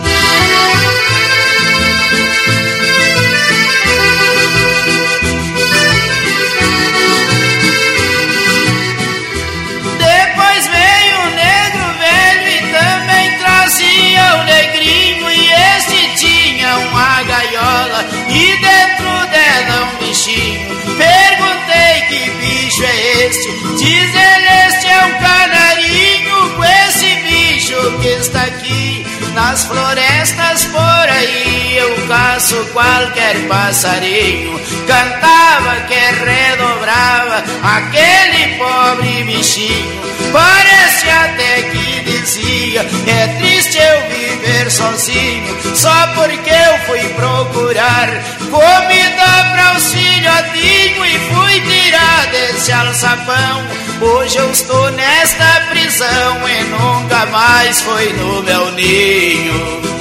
Depois veio o negro velho e também trazia o negrinho e este tinha uma gaiola e dentro dela um bichinho. Perguntei que bicho é este, diz ele este é um canarinho com esse bicho que está aqui nas florestas por aí. Eu caço qualquer passarinho, cantava que redobrava aquele pobre bichinho. Parece até que dizia, é triste eu viver sozinho, só porque eu fui procurar comida para os filhotinhos e fui tirar desse alçapão. Hoje eu estou nesta prisão e nunca mais foi no meu ninho.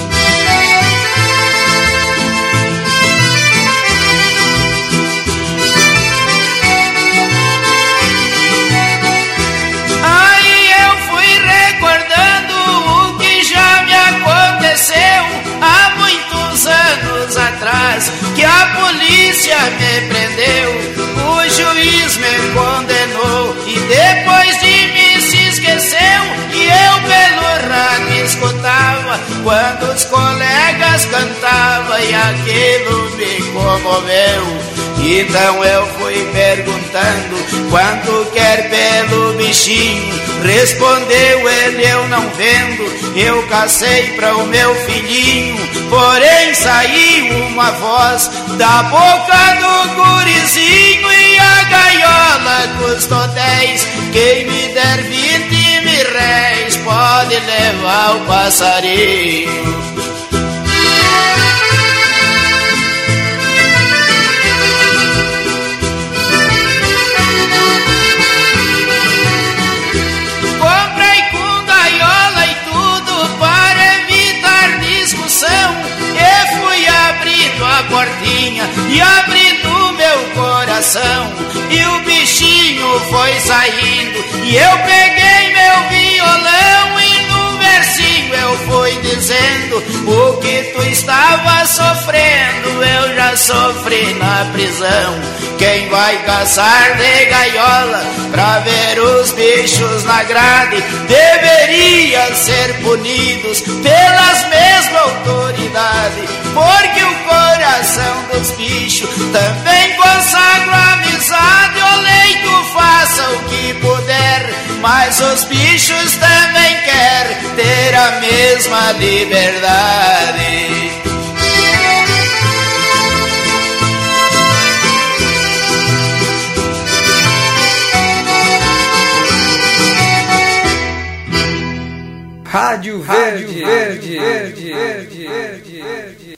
Há muitos anos atrás que a polícia me prendeu, o juiz me condenou e depois de mim se esqueceu. E eu pelo rádio escutava quando os colegas cantavam e aquilo me comoveu. Então eu fui perguntando quanto quer pelo bichinho, respondeu ele eu não vendo, eu cacei pra o meu filhinho. Porém saiu uma voz da boca do gurizinho e a gaiola custou 10, quem me der 20 mil réis pode levar o passarinho. sofre na prisão. Quem vai caçar de gaiola pra ver os bichos na grade deveria ser punidos pelas mesmas autoridades, porque o coração dos bichos também consagra a amizade. O leito faça o que puder, mas os bichos também querem ter a mesma liberdade. Rádio Verde, Verde, Verde, Verde, Verde, Verde.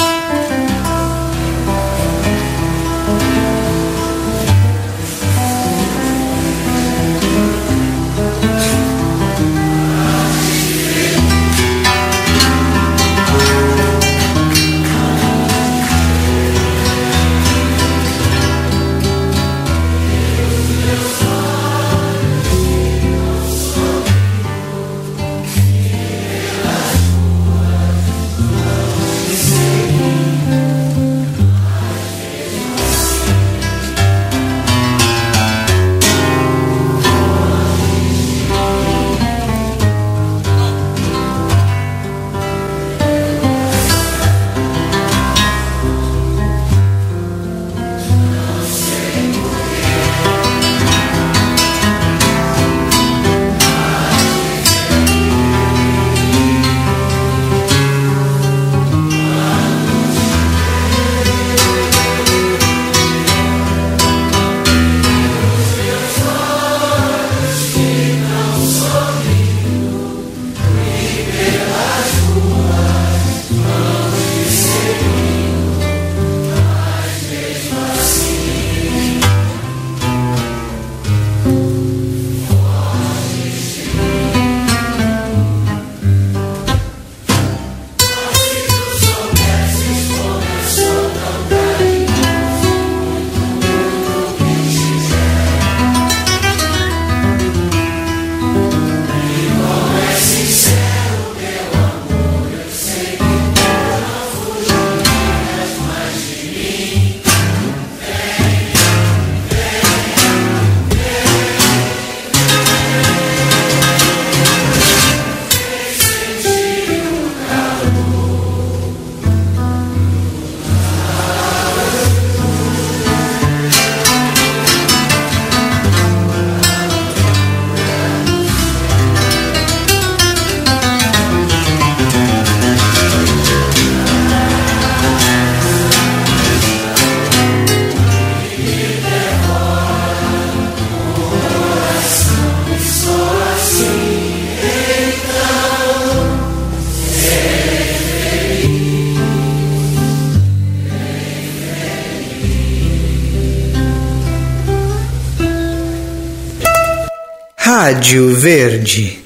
Rádio Verde.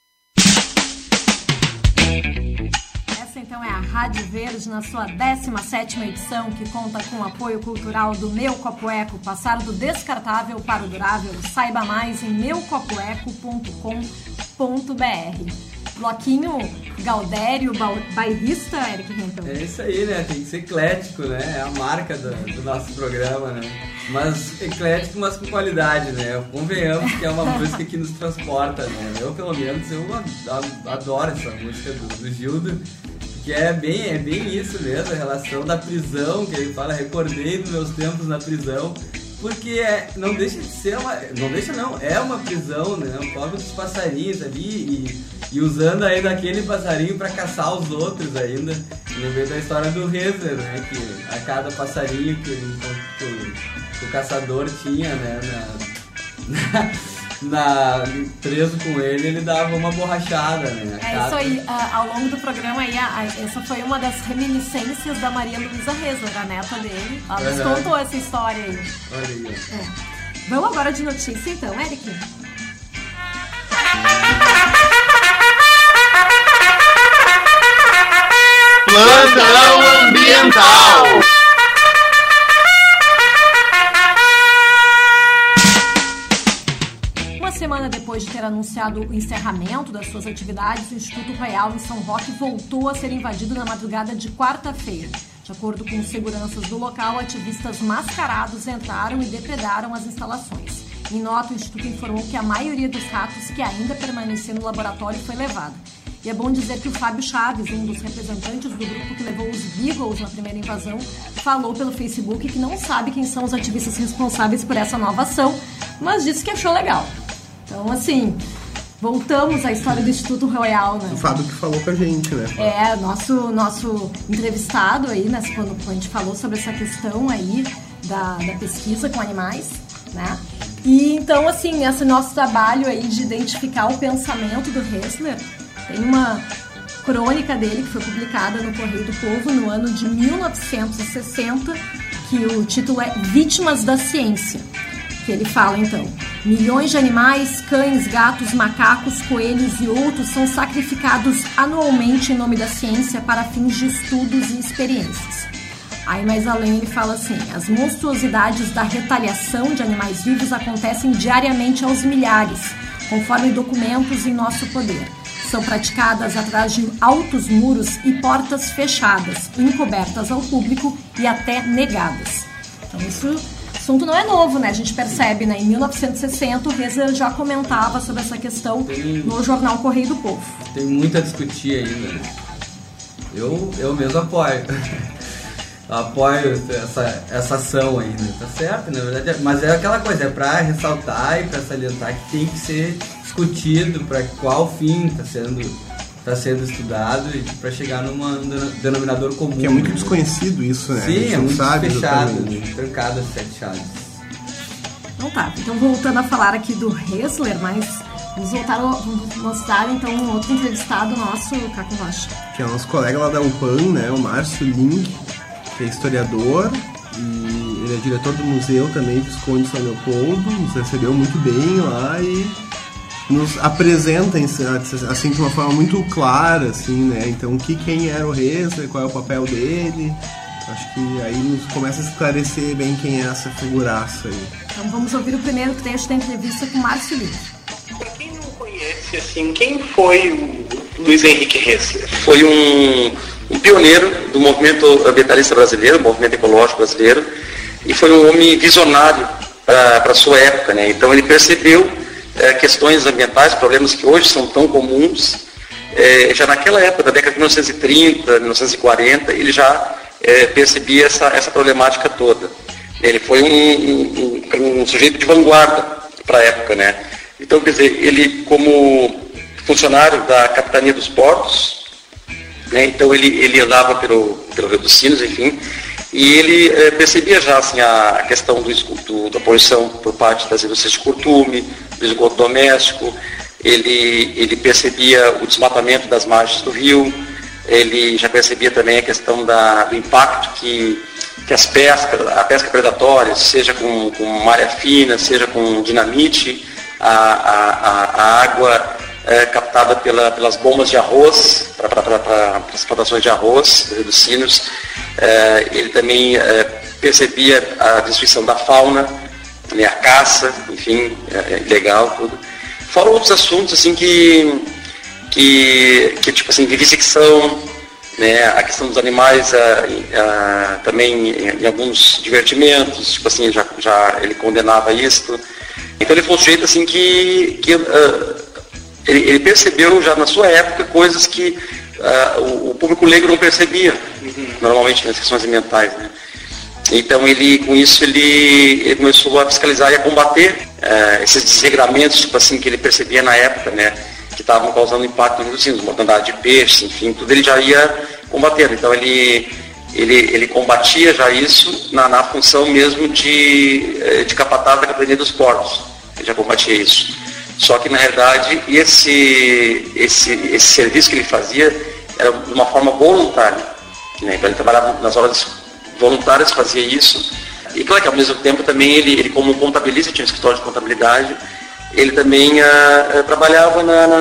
Essa então é a Rádio Verde na sua 17ª edição, que conta com o apoio cultural do Meu Copo Eco, passar do descartável para o durável. Saiba mais em meucopoeco.com.br. Bloquinho Gaudério bairrista, Eric Hempel. É isso aí, né? Tem que ser eclético, né? É a marca do nosso programa, né? Mas eclético, mas com qualidade, né? Convenhamos que é uma música que nos transporta, né? Eu, pelo menos, eu adoro essa música do Gildo, que é bem isso mesmo, a relação da prisão, que ele fala, recordei dos meus tempos na prisão, porque não deixa de ser é uma prisão, né? O pobre dos passarinhos ali e usando ainda aquele passarinho para caçar os outros ainda. Lembrei da história do Rezler, né? Que a cada passarinho que o caçador tinha, né? Preso com ele dava uma borrachada, né? Isso aí, ao longo do programa aí, essa foi uma das reminiscências da Maria Luísa Rezler, a neta dele. Ela nos contou essa história aí. Olha aí. Vamos agora de notícia então, Eric? Plantão ambiental. Uma semana depois de ter anunciado o encerramento das suas atividades, o Instituto Real em São Roque voltou a ser invadido na madrugada de quarta-feira. De acordo com seguranças do local, ativistas mascarados entraram e depredaram as instalações. Em nota, o Instituto informou que a maioria dos ratos que ainda permaneciam no laboratório foi levada. E é bom dizer que o Fábio Chaves, um dos representantes do grupo que levou os Beagles na primeira invasão, falou pelo Facebook que não sabe quem são os ativistas responsáveis por essa nova ação, mas disse que achou legal. Então, assim, voltamos à história do Instituto Royal, né? O Fábio que falou com a gente, né? Nosso entrevistado aí, né, quando a gente falou sobre essa questão aí da pesquisa com animais, né? E então, assim, esse nosso trabalho aí de identificar o pensamento do Hessler, tem uma crônica dele que foi publicada no Correio do Povo no ano de 1960, que o título é Vítimas da Ciência. Que ele fala, então, milhões de animais, cães, gatos, macacos, coelhos e outros são sacrificados anualmente em nome da ciência para fins de estudos e experiências. Aí, mais além, ele fala assim, as monstruosidades da retaliação de animais vivos acontecem diariamente aos milhares, conforme documentos em nosso poder. São praticadas atrás de altos muros e portas fechadas, encobertas ao público e até negadas. Então, esse assunto não é novo, né? A gente percebe, né? Em 1960, o Hessler já comentava sobre essa questão no jornal Correio do Povo. Tem muito a discutir ainda, né? Eu mesmo apoio. Apoio essa ação aí, né? Tá certo, na verdade. Mas é aquela coisa, é pra ressaltar e pra salientar que tem que ser discutido para qual fim está sendo estudado e para chegar num denominador comum. Que é muito desconhecido isso, né? Sim, é muito fechado, exatamente. trancado as 7 chaves. Então tá, então voltando a falar aqui do Hessler, mas vamos mostrar então um outro entrevistado nosso, Caco Rocha. Que é o nosso colega lá da UPAM, né? O Márcio Ling, que é historiador e ele é diretor do museu também, Visconde São Leopoldo, nos recebeu muito bem lá e nos apresenta assim de uma forma muito clara, assim, né? Então, quem era o Hessler, qual é o papel dele. Acho que aí nos começa a esclarecer bem quem é essa figuraça aí. Então vamos ouvir o primeiro trecho da entrevista com o Márcio Lima. Para quem não conhece, assim, quem foi o Luiz Henrique Hessler? Foi um pioneiro do movimento ambientalista brasileiro, movimento ecológico brasileiro, e foi um homem visionário para a sua época, né? Então ele percebeu questões ambientais, problemas que hoje são tão comuns, já naquela época, da década de 1930, 1940, ele já percebia essa problemática toda. Ele foi um sujeito de vanguarda para a época, né? Então, quer dizer, ele como funcionário da Capitania dos Portos, né? Então ele andava pelo Rio dos Sinos, enfim, e ele percebia já assim, a questão da poluição por parte das indústrias de curtume, do esgoto doméstico, ele percebia o desmatamento das margens do rio, ele já percebia também a questão do impacto que a pesca predatória, seja com malha fina, seja com dinamite, a água captada pelas bombas de arroz, para as plantações de arroz do Rio dos Sinos. Ele também percebia a destruição da fauna, né, a caça, enfim, ilegal, tudo. Fora outros assuntos assim que tipo assim, vivisecção, né, a questão dos animais, também em alguns divertimentos, tipo assim, já ele condenava isso. Então ele foi um sujeito assim que ele percebeu já na sua época coisas que o público leigo não percebia, normalmente nas questões ambientais, né? Então com isso ele começou a fiscalizar e a combater esses desregramentos, tipo assim, que ele percebia na época, né, que estavam causando impacto no Rio dos Sinos, mortandade de peixes, enfim, tudo ele já ia combatendo. Então ele combatia já isso na função mesmo de capataz da Capitania dos Portos. Ele já combatia isso. Só que na realidade esse serviço que ele fazia era de uma forma voluntária, né? Então ele trabalhava nas horas voluntárias, fazia isso. E claro que ao mesmo tempo também ele como contabilista, tinha um escritório de contabilidade, ele também trabalhava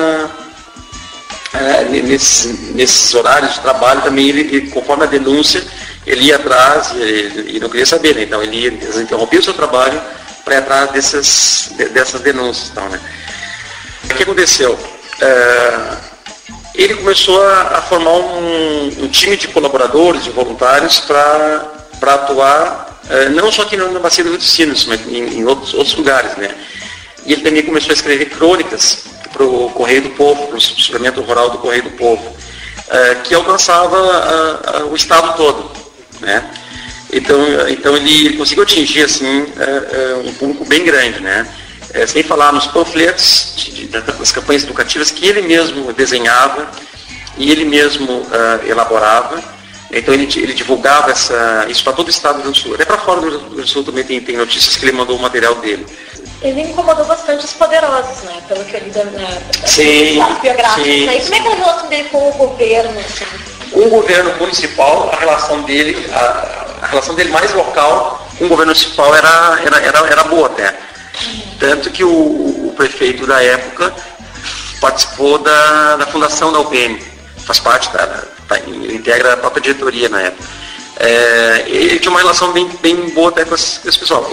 nesses horários de trabalho também, ele, conforme a denúncia, ele ia atrás e não queria saber, né? Então ele interrompia o seu trabalho para ir atrás dessas denúncias. Então, né? O que aconteceu? ele começou a formar um time de colaboradores, de voluntários, para atuar, não só aqui na Bacia do Rio dos Sinos, mas em outros lugares, né? E ele também começou a escrever crônicas para o Correio do Povo, para o suplemento rural do Correio do Povo, que alcançava o estado todo, né? Então ele conseguiu atingir assim, um público bem grande, né? Sem falar nos panfletos das campanhas educativas que ele mesmo desenhava e ele mesmo elaborava. Então ele divulgava isso para todo o estado do Rio Grande do Sul. Até para fora do Rio Grande do Sul também tem notícias que ele mandou o material dele. Ele incomodou bastante os poderosos, né? Pelo que eu li das biográficas. Sim. Né? E como é que é a relação dele com o governo? Assim? O governo municipal, a relação dele mais local com o governo municipal era boa até. Tanto que o prefeito da época participou da fundação da UPM, faz parte, ele integra a própria diretoria na época. Ele tinha uma relação bem boa até com esse pessoal.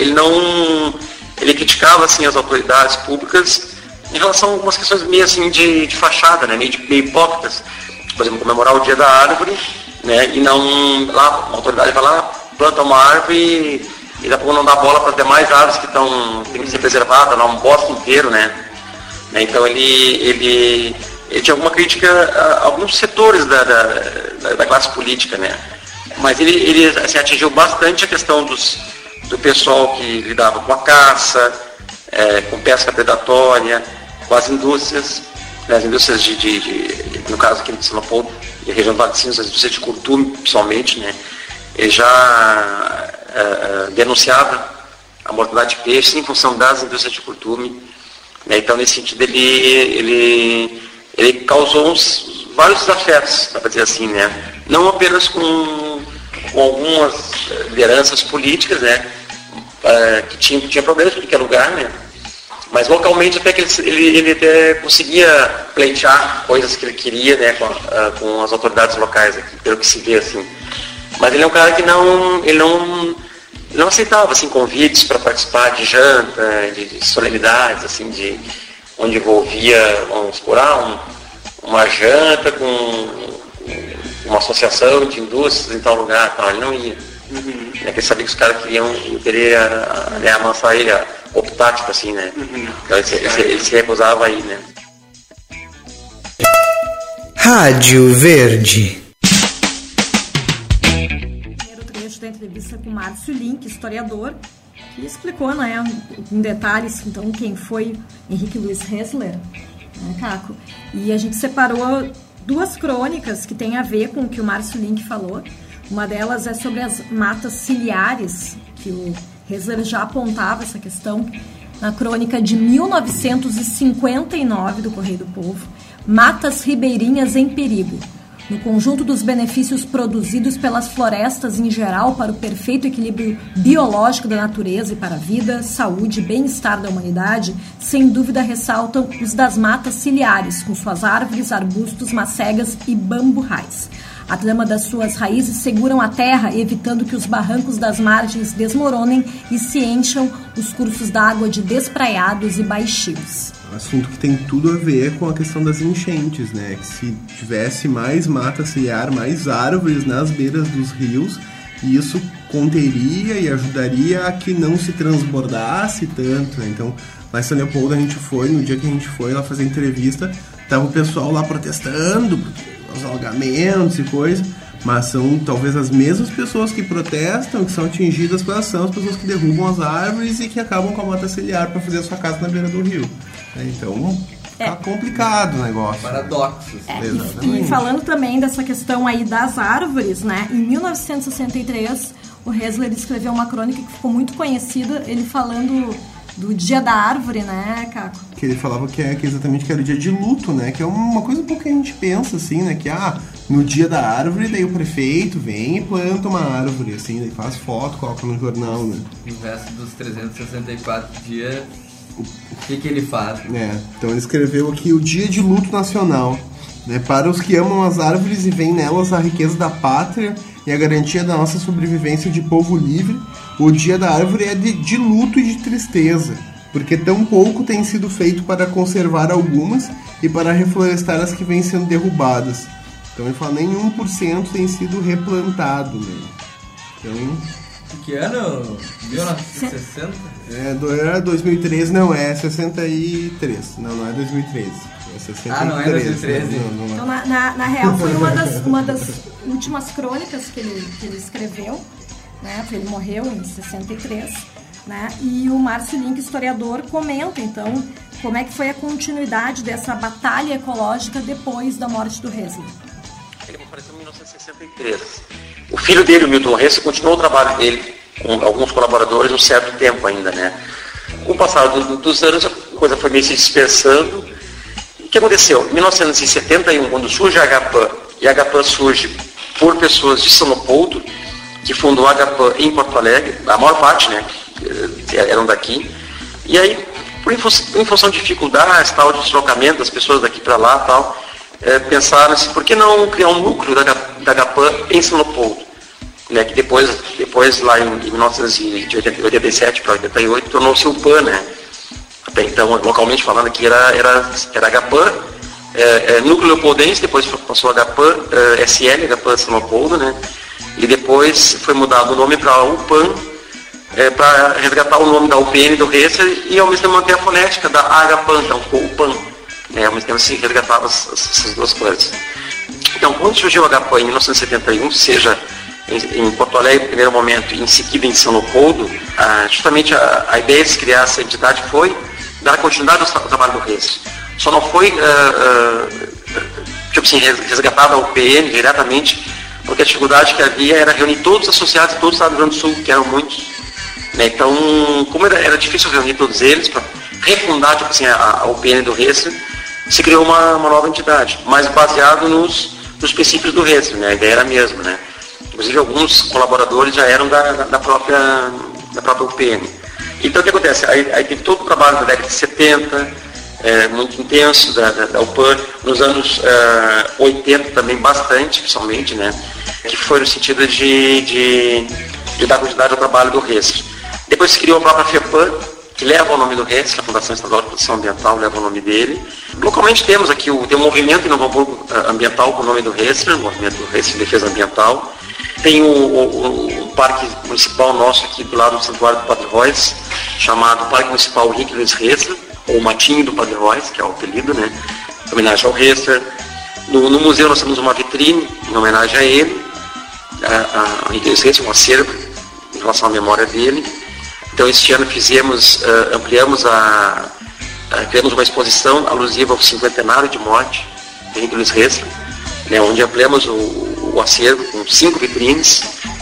Ele criticava assim, as autoridades públicas em relação a algumas questões meio assim de fachada, né, meio hipócritas. Por exemplo, comemorar o Dia da Árvore, né, e não lá, a autoridade vai lá, planta uma árvore e daqui a pouco não dá bola para as demais árvores que têm que ser preservadas, lá um bosque inteiro, né? Então ele tinha alguma crítica a alguns setores da classe política, né? Mas ele assim, atingiu bastante a questão do pessoal que lidava com a caça, com pesca predatória, com as indústrias, né? As indústrias no caso aqui de São Paulo, e a região do Vale dos Sinos, as indústrias de curtume, principalmente, né? Ele já denunciava a mortandade de peixes em função das indústrias de curtume, né? Então, nesse sentido, ele causou vários desafetos, dá para dizer assim, né? Não apenas com algumas lideranças políticas, né? Que tinha problemas em qualquer lugar, né? Mas localmente até que ele até conseguia pleitear coisas que ele queria, né? Com as autoridades locais, aqui, pelo que se vê assim. Mas ele é um cara que não aceitava assim, convites para participar de janta, de solenidades, assim, onde envolvia, vamos supor, uma janta com uma associação de indústrias em tal lugar, tal. Ele não ia. Porque ele sabia que os caras queriam amansar ele, optar, tipo assim, né? Então ele se recusava aí, né? Rádio Verde. Da entrevista com Márcio Link, historiador, que explicou, né, em detalhes, então, quem foi Henrique Luiz Hessler, né, Caco? E a gente separou duas crônicas que têm a ver com o que o Márcio Link falou. Uma delas é sobre as matas ciliares, que o Hessler já apontava essa questão na crônica de 1959 do Correio do Povo, Matas Ribeirinhas em Perigo. No conjunto dos benefícios produzidos pelas florestas em geral para o perfeito equilíbrio biológico da natureza e para a vida, saúde e bem-estar da humanidade, sem dúvida ressaltam os das matas ciliares, com suas árvores, arbustos, macegas e bamburrais. A trama das suas raízes seguram a terra, evitando que os barrancos das margens desmoronem e se encham os cursos d'água de despraiados e baixios. Assunto que tem tudo a ver com a questão das enchentes, né? Que se tivesse mais mata ciliar, mais árvores nas beiras dos rios, isso conteria e ajudaria a que não se transbordasse tanto, né? Então, lá em São Leopoldo no dia que a gente foi lá fazer entrevista, tava o pessoal lá protestando, os alagamentos e coisa, mas são talvez as mesmas pessoas que protestam, que são atingidas pelas ação, as pessoas que derrubam as árvores e que acabam com a mata ciliar para fazer a sua casa na beira do rio. Então, tá complicado o negócio. Paradoxos. E falando também dessa questão aí das árvores, né? Em 1963, o Hessler escreveu uma crônica que ficou muito conhecida, ele falando do Dia da Árvore, né, Caco? Que ele falava que exatamente que era o dia de luto, né? Que é uma coisa um pouco que a gente pensa, assim, né? Que, no Dia da Árvore, daí o prefeito vem e planta uma árvore, assim, daí faz foto, coloca no jornal, né? No resto dos 364 dias, o que ele faz? Então ele escreveu aqui o Dia de Luto Nacional, né? Para os que amam as árvores e veem nelas a riqueza da pátria e a garantia da nossa sobrevivência de povo livre, o Dia da Árvore é de luto e de tristeza. porque tão pouco tem sido feito para conservar algumas e para reflorestar as que vêm sendo derrubadas. Então ele fala, nem 1% tem sido replantado, né? Então... Que ano? 1960? Era 2013, não, é 63. Não é 2013. É 63. Ah, não é 2013. Não. Então, na real, foi uma das últimas crônicas que ele escreveu, né? Ele morreu em 63, né? E o Márcio Link, historiador, comenta, então, como é que foi a continuidade dessa batalha ecológica depois da morte do Hessler. Ele faleceu em 1963. O filho dele, o Milton Hessler, continuou o trabalho dele com alguns colaboradores um certo tempo ainda, né? Com o passar dos anos, a coisa foi meio se dispersando. O que aconteceu? Em 1971, quando surge a HPAN, e a HPAN surge por pessoas de São Leopoldo, que fundou a HPAN em Porto Alegre, a maior parte, né, eram daqui, e aí, em função de dificuldades, tal, de deslocamento das pessoas daqui para lá, tal, pensaram-se, por que não criar um núcleo da HPAN em São Leopoldo, né, que depois lá em 1987 para 88, tornou-se o PAN, né? Até então, localmente falando, aqui era HPAN, núcleo leopoldense, depois passou a HPAN, SL, HPAN São Leopoldo, né? E depois foi mudado o nome para UPAN, para resgatar o nome da UPN do Hessler e ao mesmo tempo manter a fonética da HPAN, então ficou UPAN, né? Ao mesmo tempo se resgatava essas duas coisas. Então, quando surgiu a HPAN em 1971, seja em Porto Alegre, no primeiro momento, e em seguida em São Leopoldo, justamente a ideia de se criar essa entidade foi dar continuidade ao trabalho do Hessler. Só não foi resgatada a UPN diretamente, porque a dificuldade que havia era reunir todos os associados de todo o estado do Rio Grande do Sul, que eram muitos, né? Então, como era difícil reunir todos eles para refundar a UPN do Hessler, se criou uma nova entidade, mas baseado nos princípios do Hessler, né? A ideia era a mesma, né? Inclusive alguns colaboradores já eram da própria UPN. Então o que acontece? Aí teve todo o trabalho da década de 70, muito intenso da UPAN, nos anos 80 também bastante, principalmente, né? Que foi no sentido de dar continuidade ao trabalho do Hessler. Depois se criou a própria FEPAM, que leva o nome do Hessler, a Fundação Estadual de Proteção Ambiental leva o nome dele. Localmente temos aqui tem um movimento em Novo Hamburgo ambiental com o nome do Hessler, o movimento do Hessler de Defesa Ambiental. Tem um parque municipal nosso aqui do lado do Santuário do Padre Royce, chamado Parque Municipal Henrique Luiz Hessler, ou Matinho do Padre Royce, que é o apelido, né? Em homenagem ao Hessler. No museu nós temos uma vitrine em homenagem a ele, a Henrique Luiz Hessler, um acervo em relação à memória dele. Então este ano ampliamos criamos uma exposição alusiva ao cinquentenário de morte de Henrique Luiz Hessler, né, onde ampliamos o acervo com 5 vitrines,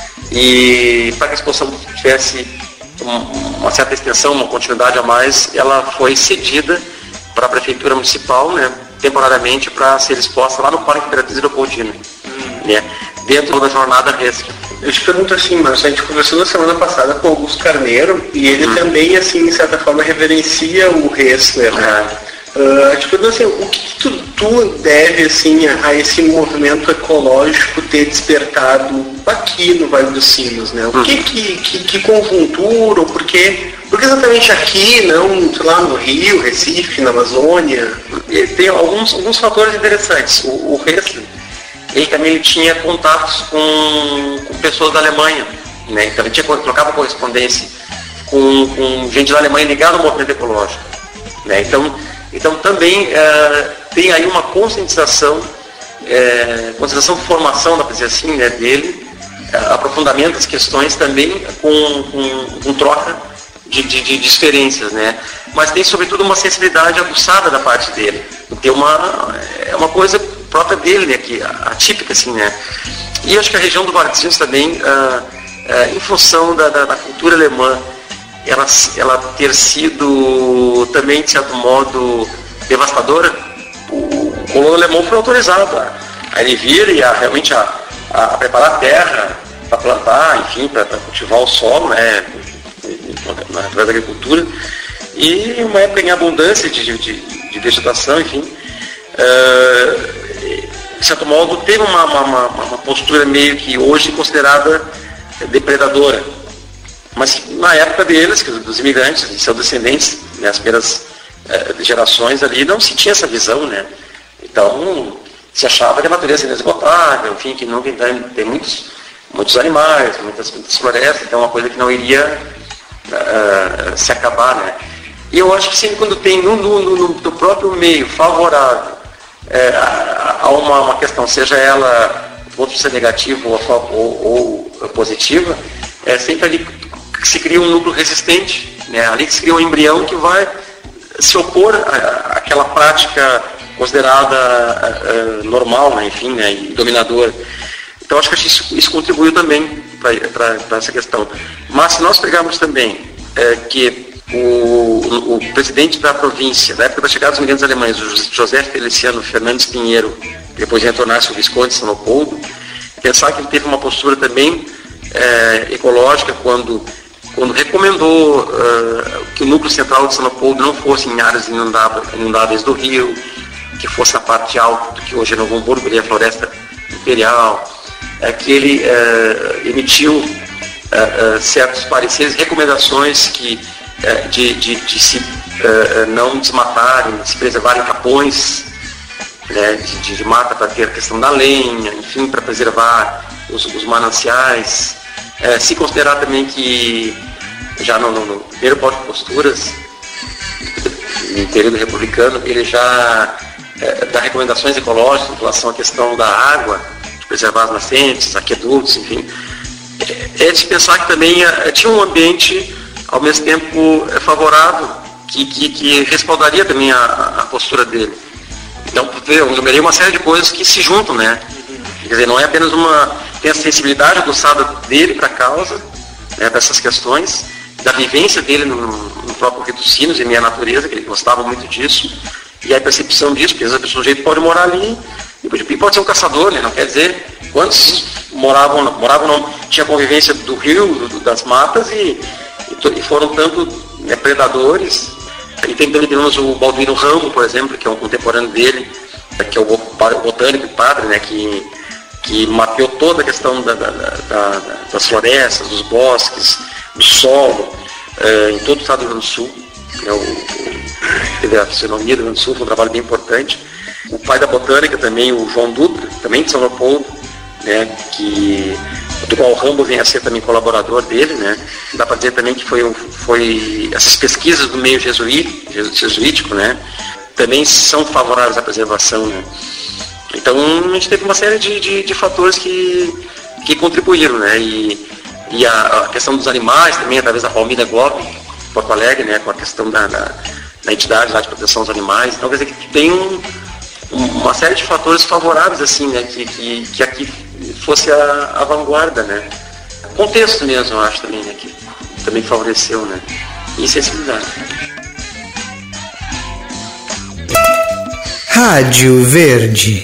e para que a exposição tivesse uma certa extensão, uma continuidade a mais, ela foi cedida para a Prefeitura Municipal, né, temporariamente, para ser exposta lá no Parque Imperatriz Leopoldina, né, dentro da jornada Hessler. Eu te pergunto assim, mas a gente conversou na semana passada com o Augusto Carneiro, e ele também, assim, de certa forma, reverencia o Hessler, né? Tipo assim, o que tu deve assim, a esse movimento ecológico ter despertado aqui no Vale dos Sinos, né? O que conjuntura, ou por que exatamente aqui, não, sei lá, no Rio, Recife, na Amazônia? E tem alguns fatores interessantes. O Hessler, ele também tinha contatos com pessoas da Alemanha, né? Então ele trocava correspondência com gente da Alemanha ligada ao movimento ecológico, né? Então também tem aí uma conscientização, formação, dá para dizer assim, né, dele, aprofundamento das questões também com troca de experiências, né? Mas tem sobretudo uma sensibilidade aguçada da parte dele. Tem uma coisa própria dele aqui, atípica, assim, né? E acho que a região do Vale dos Sinos também, em função da cultura alemã, ela ter sido também, de certo modo, devastadora, o colono alemão foi autorizado a ele vir e realmente a preparar a terra para plantar, enfim, para cultivar o solo, né, através da agricultura, e uma época em abundância de vegetação, enfim, de certo modo teve uma postura meio que hoje considerada depredadora. Mas na época deles, dos imigrantes, de seus descendentes, né, as primeiras gerações ali, não se tinha essa visão, né? Então, se achava que a natureza é inesgotável, enfim, que não tem muitos animais, muitas florestas, então é uma coisa que não iria se acabar, né? E eu acho que sempre quando tem no próprio meio favorável a uma questão, seja ela pode ser negativa ou positiva, sempre ali se cria um núcleo resistente, né? Ali que se cria um embrião que vai se opor àquela prática considerada normal, né? Enfim, né? E dominadora. Então acho que isso contribuiu também para essa questão. Mas se nós pegarmos também que o presidente da província, na época da chegada dos imigrantes alemães, o José Feliciano Fernandes Pinheiro, que depois ia tornar-se o Visconde de São Leopoldo, pensar que ele teve uma postura também ecológica quando recomendou que o núcleo central de São Leopoldo não fosse em áreas inundáveis do rio, que fosse na parte alta do que hoje é Novo Hamburgo, ali a floresta imperial, que ele emitiu certos pareceres, recomendações de se não desmatarem, de se preservarem capões, né, de mata para ter a questão da lenha, enfim, para preservar os mananciais. Se considerar também que já no primeiro Pacto de Posturas, no período republicano, ele já dá recomendações ecológicas em relação à questão da água, de preservar as nascentes, aquedutos, enfim. É de pensar que também tinha um ambiente, ao mesmo tempo, favorável, que respaldaria também a postura dele. Então, eu numerei uma série de coisas que se juntam, né? Quer dizer, não é apenas tem a sensibilidade aguçada dele para a causa, né, dessas questões, da vivência dele no próprio Rio dos Sinos, em Minha Natureza, que ele gostava muito disso, e a percepção disso, porque às vezes a pessoa pode morar ali e pode ser um caçador, né? Não quer dizer quantos moravam não, tinha convivência do rio, das matas e foram tanto, né, predadores. E tem também o Balduino Rambo, por exemplo, que é um contemporâneo dele, que é o botânico e padre, né, que mapeou toda a questão das florestas, dos bosques, do solo, em todo o estado do Rio Grande do Sul. Teve a fisionomia do Rio Grande do Sul, foi um trabalho bem importante. O pai da botânica também, o João Dutra, também de São Leopoldo, né, do qual o Rambo vem a ser também colaborador dele, né. Dá para dizer também que foi essas pesquisas do meio jesuítico, né, também são favoráveis à preservação, né. Então a gente teve uma série de fatores que contribuíram, né, e a questão dos animais também, através da Palmira Globo, Porto Alegre, né, com a questão da entidade lá de proteção aos animais. Então quer dizer que tem uma série de fatores favoráveis, assim, né, que aqui fosse a vanguarda, né. Contexto mesmo, eu acho também, né, que também favoreceu, né, e sensibilidade. Rádio Verde.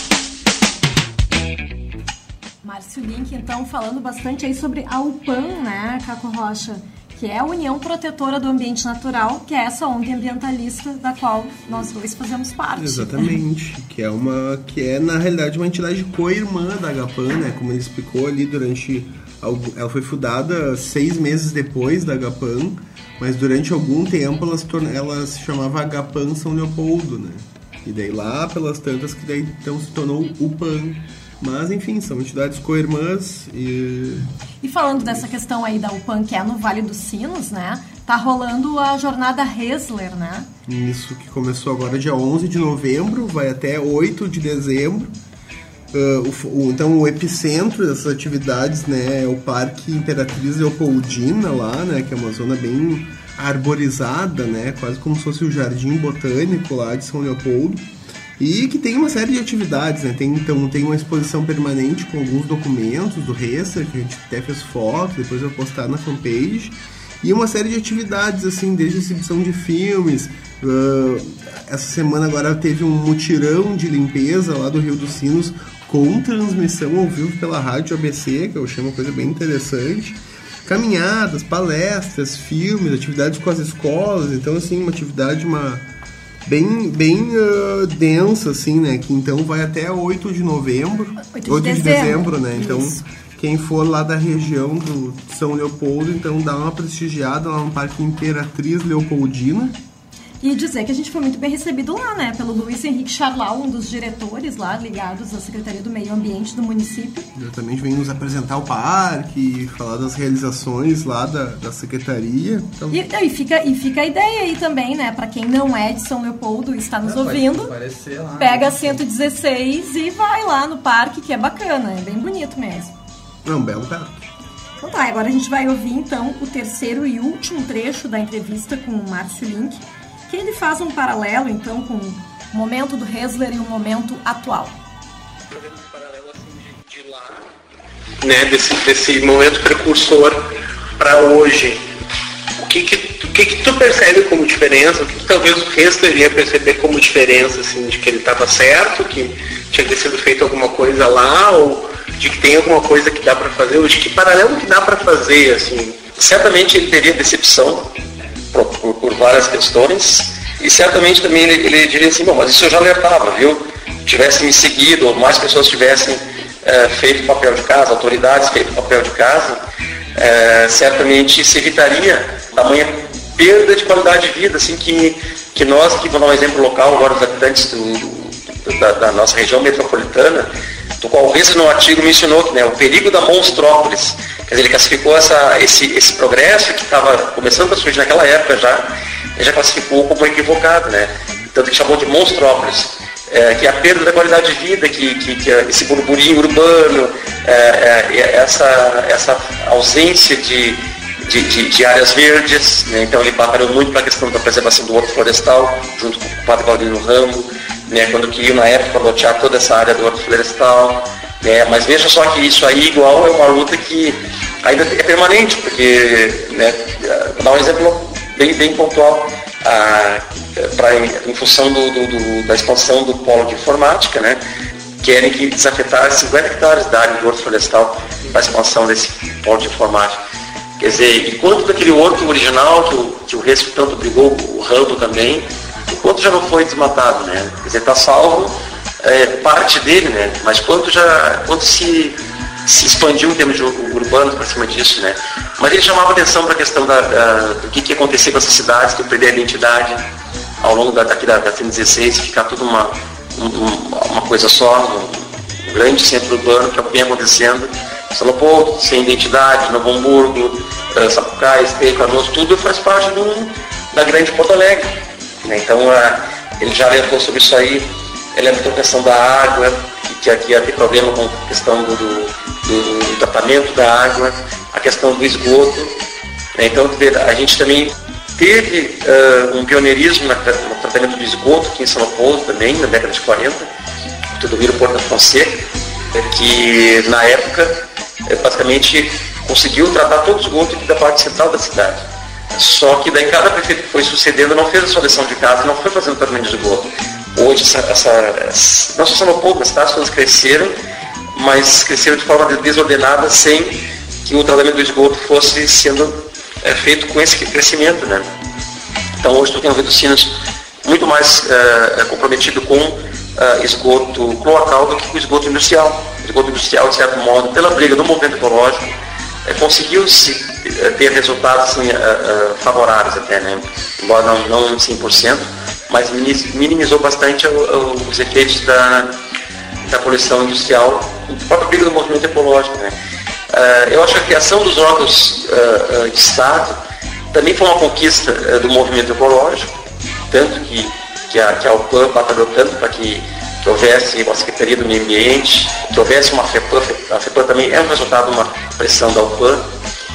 Márcio Link, então, falando bastante aí sobre a UPAN, né, Caco Rocha, que é a União Protetora do Ambiente Natural, que é essa ONG ambientalista da qual nós dois fazemos parte. Exatamente, que é na realidade uma entidade co-irmã da Agapan, né, como ele explicou ali ela foi fundada 6 meses depois da Agapan, mas durante algum tempo ela se chamava Agapan São Leopoldo, né, e daí lá pelas tantas que daí então se tornou UPAN. Mas, enfim, são entidades co-irmãs e falando dessa questão aí da UPAN, que é no Vale dos Sinos, né? Tá rolando a jornada Hessler, né? Isso, que começou agora dia 11 de novembro, vai até 8 de dezembro. Então, o epicentro dessas atividades, né, é o Parque Imperatriz Leopoldina lá, né? Que é uma zona bem arborizada, né? Quase como se fosse o Jardim Botânico lá de São Leopoldo. E que tem uma série de atividades, né? Tem uma exposição permanente com alguns documentos do Hessler, que a gente até fez foto, depois eu vou postar na fanpage. E uma série de atividades, assim, desde exibição de filmes. Essa semana agora teve um mutirão de limpeza lá do Rio dos Sinos, com transmissão ao vivo pela Rádio ABC, que eu achei uma coisa bem interessante. Caminhadas, palestras, filmes, atividades com as escolas. Então, assim, uma atividade bem densa, assim, né, que então vai até 8 de novembro, 8 de dezembro, né, então, quem for lá da região do São Leopoldo, então dá uma prestigiada lá no Parque Imperatriz Leopoldina. E dizer que a gente foi muito bem recebido lá, né? Pelo Luiz Henrique Charlau, um dos diretores lá ligados à Secretaria do Meio Ambiente do município. Exatamente, vem nos apresentar o parque, falar das realizações lá da Secretaria. Então... E fica a ideia aí também, né? Pra quem não é de São Leopoldo e está nos ouvindo, lá, pega a 116 e vai lá no parque, que é bacana, é bem bonito mesmo. É um belo parque. Então tá, agora a gente vai ouvir então o terceiro e último trecho da entrevista com o Márcio Link, que ele faz um paralelo, então, com o momento do Hessler e o momento atual. Né, desse momento precursor para hoje. O que tu percebe como diferença? O que talvez o Hessler iria perceber como diferença, assim, de que ele estava certo, que tinha que ter sido feito alguma coisa lá, ou de que tem alguma coisa que dá para fazer hoje? Que paralelo que dá para fazer, assim? Certamente ele teria decepção por várias questões, e certamente também ele diria assim, bom, mas isso eu já alertava, viu? Tivesse me seguido, ou mais pessoas tivessem feito o papel de casa, autoridades feito o papel de casa, certamente se evitaria tamanha perda de qualidade de vida, assim, que nós, aqui vou dar um exemplo local agora, os habitantes da nossa região metropolitana, do qual o Hessler no artigo mencionou que, né, o perigo da monstrópolis. Quer dizer, ele classificou esse progresso que estava começando a surgir naquela época ele já classificou como equivocado, né? Tanto que chamou de monstrópolis, que é a perda da qualidade de vida, que esse burburinho urbano, essa ausência de áreas verdes, né? Então ele batalhou muito para a questão da preservação do horto florestal, junto com o padre Valdino Rambo, né? Quando queriam na época lotear toda essa área do horto florestal. Mas veja só que isso aí igual é uma luta que ainda é permanente, porque, né, vou dar um exemplo bem pontual, em função da expansão do polo de informática, né, querem que desafetar 50 hectares da área do horto florestal para a expansão desse polo de informática. Quer dizer, enquanto daquele horto original que o Hessler tanto brigou, o Rambo também, enquanto já não foi desmatado, né, quer dizer, está salvo parte dele, né? Mas quanto se expandiu em termos de urbanos para cima disso, né? Mas ele chamava atenção para a questão do que ia acontecer com essas cidades, que perder a identidade ao longo da 116, ficar tudo uma coisa só, um grande centro urbano, que é o que vem acontecendo. São Leopoldo, sem identidade, Novo Hamburgo, Sapucaí, Esteio, Canoas, tudo faz parte da grande Porto Alegre, né? Então ele já alertou sobre isso aí. Ele levantou a questão da água, que aqui ia ter problema com a questão do tratamento da água, a questão do esgoto, né? Então a gente também teve um pioneirismo no tratamento do esgoto aqui em São Leopoldo também, na década de 40, do Rio Porto da Fonseca, que na época basicamente conseguiu tratar todo o esgoto aqui da parte central da cidade. Só que daí cada prefeito que foi sucedendo não fez a sua lição de casa, não foi fazendo o tratamento de esgoto. Hoje, não só São Leopoldo, mas as coisas cresceram, mas cresceram de forma desordenada, sem que o tratamento do esgoto fosse sendo feito com esse crescimento, né? Então hoje tu tem o Rio dos Sinos muito mais comprometido com esgoto cloacal do que com esgoto industrial. O esgoto industrial, de certo modo, pela briga do movimento ecológico, conseguiu-se ter resultados assim, favoráveis até, né? Embora não 100%, mas minimizou bastante os efeitos da poluição industrial, a própria briga do movimento ecológico, né? Eu acho que a criação dos órgãos de Estado também foi uma conquista do movimento ecológico, tanto que a UPAM batalhou tanto para que houvesse uma Secretaria do Meio Ambiente, que houvesse uma FEPAM. A FEPAM também é um resultado de uma pressão da UPAM,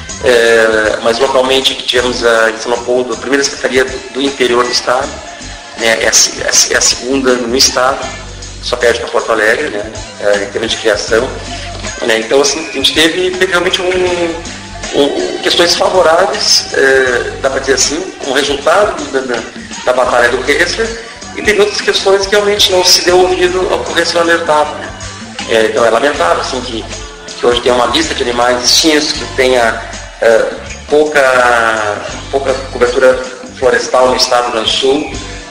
mas localmente tivemos em São Leopoldo a primeira Secretaria do Interior do Estado, né, é a segunda no Estado, só perde para Porto Alegre, né, em termos de criação. Né, então, assim, a gente teve realmente questões favoráveis, dá para dizer assim, como resultado da batalha do Hessler, e tem outras questões que realmente não se deu ouvido ao que o Hessler alertava. Né. Então é lamentável assim, que hoje tem uma lista de animais extintos, que tenha pouca cobertura florestal no estado do Rio Grande do Sul,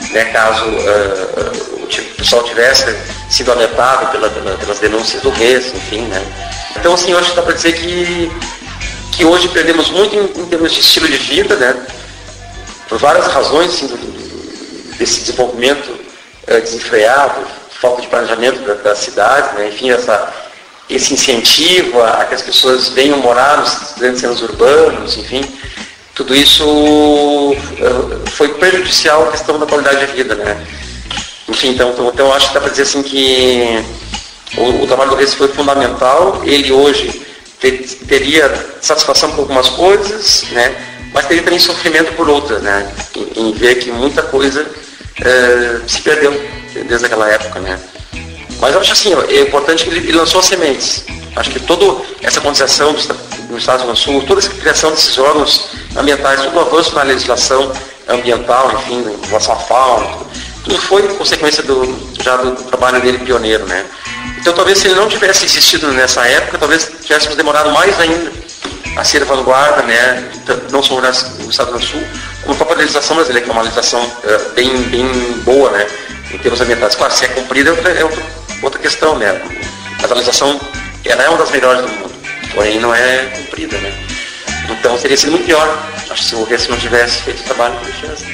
né, caso o pessoal tivesse sido alertado pelas denúncias do Rez, enfim, né. Então, assim, eu acho que dá para dizer que hoje perdemos muito em termos de estilo de vida, né, por várias razões, assim, desse desenvolvimento desenfreado, falta de planejamento da cidade, né, enfim, esse incentivo a que as pessoas venham morar nos grandes centros urbanos, enfim, tudo isso foi prejudicial à questão da qualidade de vida, né. Enfim, então eu acho que dá para dizer assim que o trabalho do Rez foi fundamental. Ele hoje teria satisfação por algumas coisas, né, mas teria também sofrimento por outras, né, em ver que muita coisa se perdeu desde aquela época, né. Mas eu acho assim, é importante que ele lançou as sementes. Acho que toda essa concessão no Estado do Rio Grande do Sul, toda essa criação desses órgãos ambientais, todo o avanço na legislação ambiental, enfim, em relação à fauna, tudo foi consequência do trabalho dele pioneiro, né. Então talvez se ele não tivesse existido nessa época, talvez tivéssemos demorado mais ainda a ser vanguarda, né, não só no Estado do Rio Grande do Sul, como a própria legislação brasileira, que é uma legislação bem boa, né, em termos ambientais. Claro, se é cumprida é outra questão, né, mas a legislação ela é uma das melhores do mundo, porém não é cumprida, né. Então teria sido muito pior, acho que se o Rez não tivesse feito o trabalho que ele fez.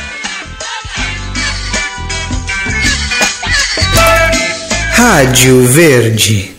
Rádio Verde.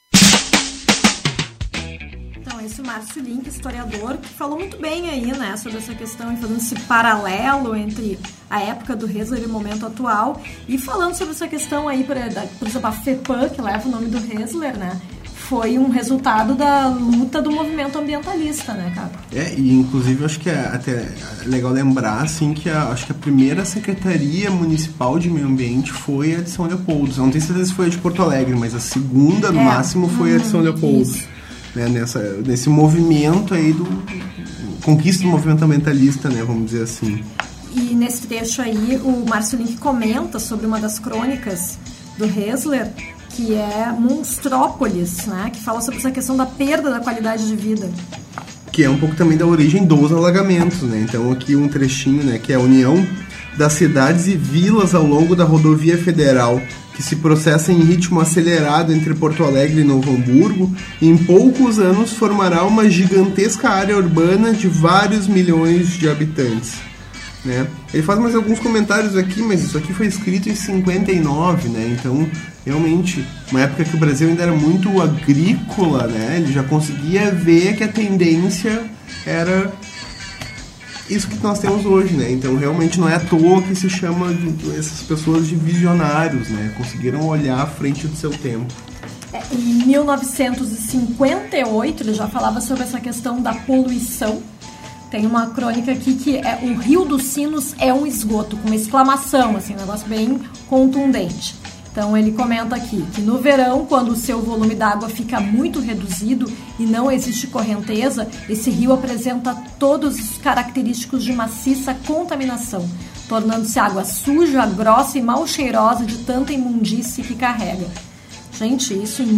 Então, esse Márcio Link, historiador, que falou muito bem aí, né, sobre essa questão e fazendo esse paralelo entre a época do Rez e o momento atual, e falando sobre essa questão aí, por exemplo, a FEPAM, que leva o nome do Rezler, né, foi um resultado da luta do movimento ambientalista, né, cara? E inclusive eu acho que é até legal lembrar, assim, que acho que a primeira Secretaria Municipal de Meio Ambiente foi a de São Leopoldo. Eu não tenho certeza se foi a de Porto Alegre, mas a segunda, no máximo, foi a de São Leopoldo. Né, nesse movimento aí conquista do movimento ambientalista, né, vamos dizer assim. E nesse trecho aí, o Márcio Link comenta sobre uma das crônicas do Rezler, que é Monstrópolis, né, que fala sobre essa questão da perda da qualidade de vida. Que é um pouco também da origem dos alagamentos, né? Então aqui um trechinho, né, que é a união das cidades e vilas ao longo da rodovia federal, que se processa em ritmo acelerado entre Porto Alegre e Novo Hamburgo, e em poucos anos formará uma gigantesca área urbana de vários milhões de habitantes. Né? Ele faz mais alguns comentários aqui, mas isso aqui foi escrito em 59, né? Então, realmente, uma época que o Brasil ainda era muito agrícola, né? Ele já conseguia ver que a tendência era isso que nós temos hoje, né? Então, realmente não é à toa que se chama essas pessoas de visionários, né? Conseguiram olhar à frente do seu tempo. Em 1958, ele já falava sobre essa questão da poluição. Tem uma crônica aqui que é o Rio dos Sinos é um esgoto, com uma exclamação, assim, um negócio bem contundente. Então ele comenta aqui que no verão, quando o seu volume d'água fica muito reduzido e não existe correnteza, esse rio apresenta todos os característicos de maciça contaminação, tornando-se água suja, grossa e mal cheirosa de tanta imundície que carrega. Gente, isso em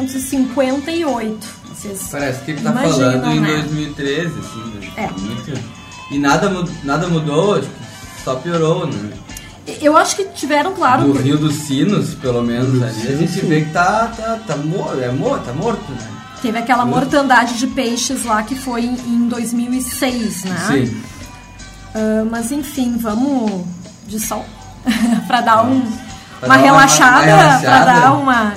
1958. Vocês parece que ele tá falando em 2013, assim, né? Muito... E nada mudou, só piorou, né? Eu acho que tiveram, claro... No Rio dos Sinos, pelo menos, ali, a gente vê que tá morto, né? Teve aquela mortandade de peixes lá que foi em 2006, né? Sim. Mas enfim, vamos de sol para dar uma relaxada, para dar uma...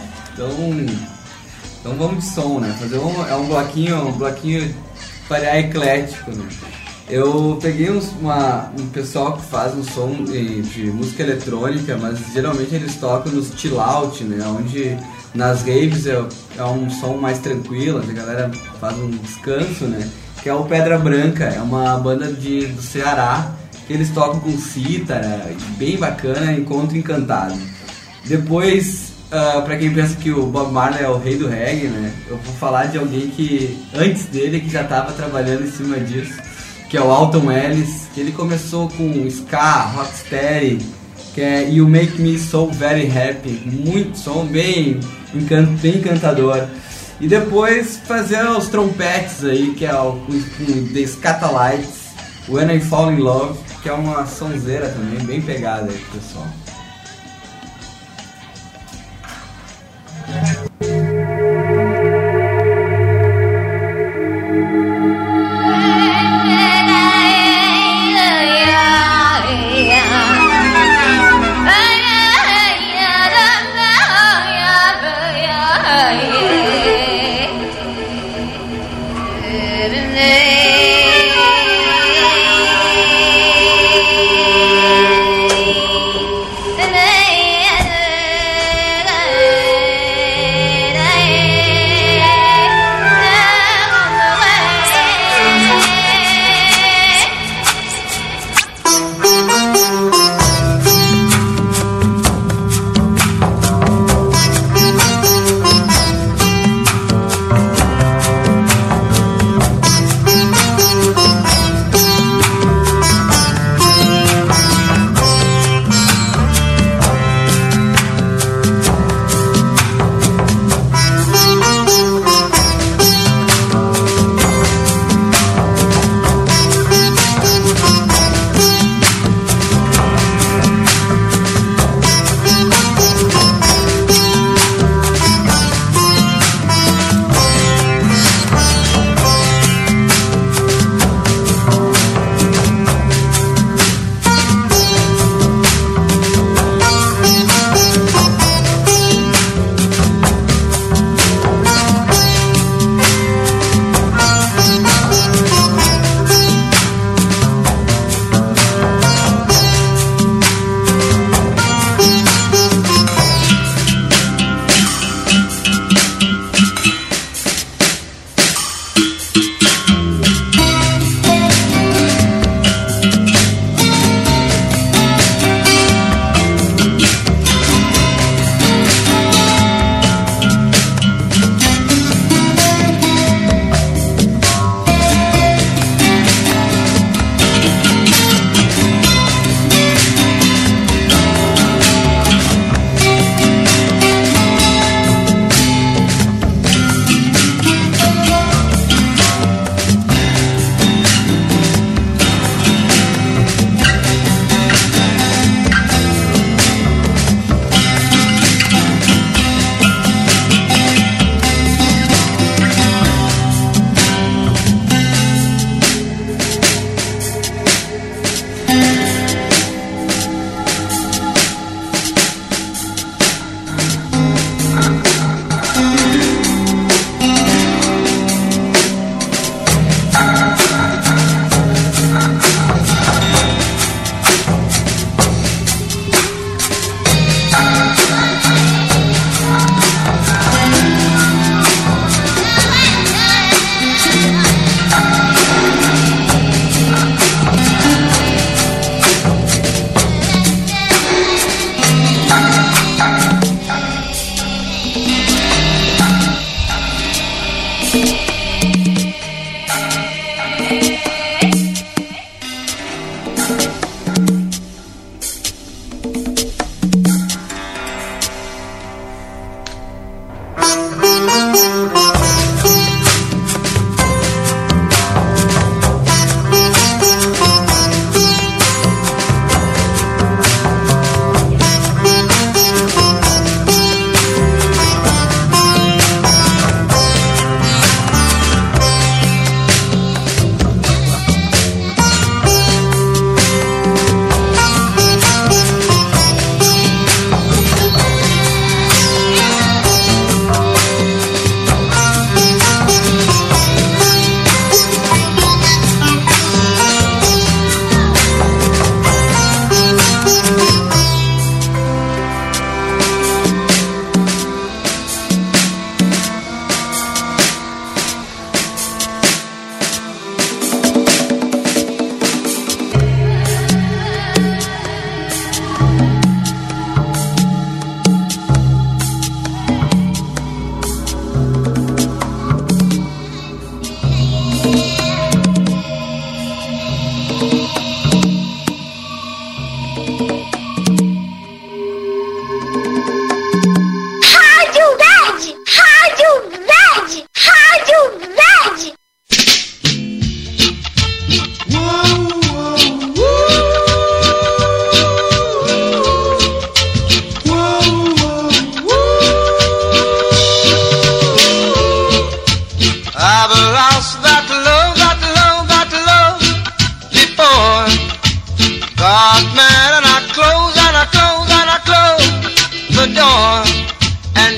Então vamos de som, né? Fazer um bloquinho para eclético, né? Eu peguei um pessoal que faz um som de música eletrônica, mas geralmente eles tocam nos chill out, né? Onde nas raves é um som mais tranquilo, onde a galera faz um descanso, né? Que é o Pedra Branca, é uma banda do Ceará, que eles tocam com cítara, bem bacana, Encontro Encantado. Depois, pra quem pensa que o Bob Marley é o rei do reggae, né? Eu vou falar de alguém que, antes dele, que já estava trabalhando em cima disso, que é o Alton Ellis, que ele começou com ska, rocksteady, que é You Make Me So Very Happy, muito som, bem encantador. E depois fazer os trompetes aí, que é o The Scatalites, When I Fall in Love, que é uma sonzeira também, bem pegada aí, pessoal.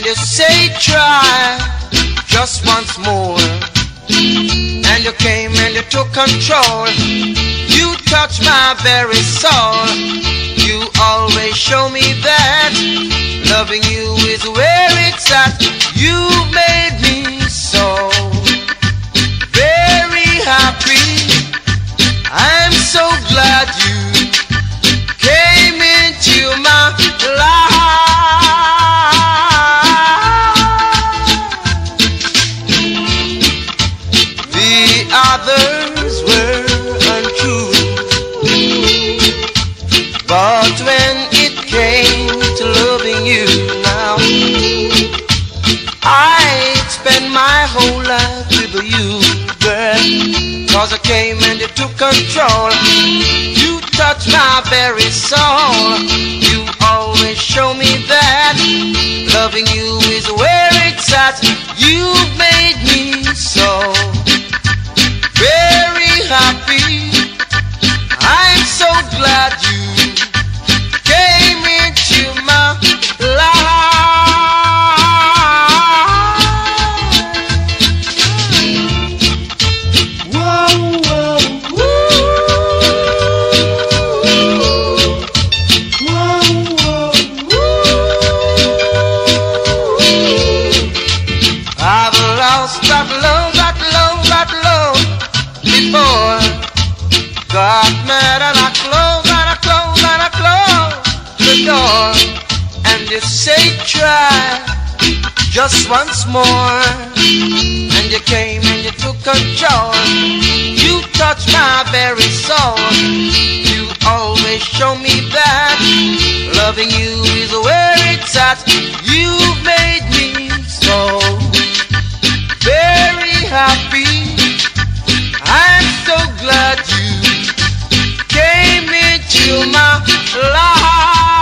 you say try just once more. And you came and you took control. You touched my very soul. You always show me that loving you is where it's at. You made me so very happy. I'm so glad you came into my life. The others were untrue, but when it came to loving you now, I'd spend my whole life with you, girl. 'Cause I came and you took control. You touched my very soul. You always show me that loving you is where it's at. You made me so very happy. I'm so glad you came into my life. Got mad and I closed the door. And you say try just once more. And you came and you took control. You touched my very soul. You always show me that loving you is where it's at. You made me so very happy. I'm so glad you came into my life.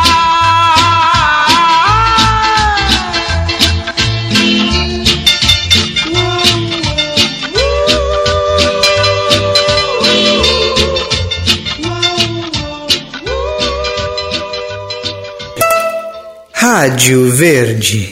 Rádio Verde.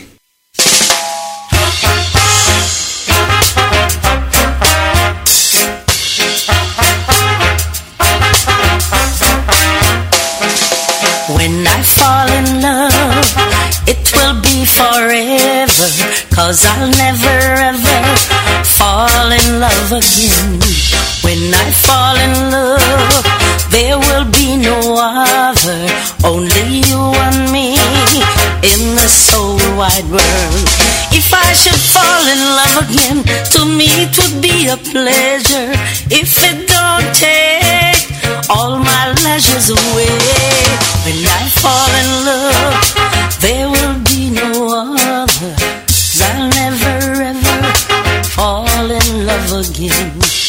When I fall in love, it will be forever, 'cause I'll never ever fall in love again. When I fall in love, there will be no other, only you and me in the whole wide world. If I should fall in love again, to me it would be a pleasure. If it don't take all my leisures away. When I fall in love, there will be no other, 'cause I'll never ever fall in love again.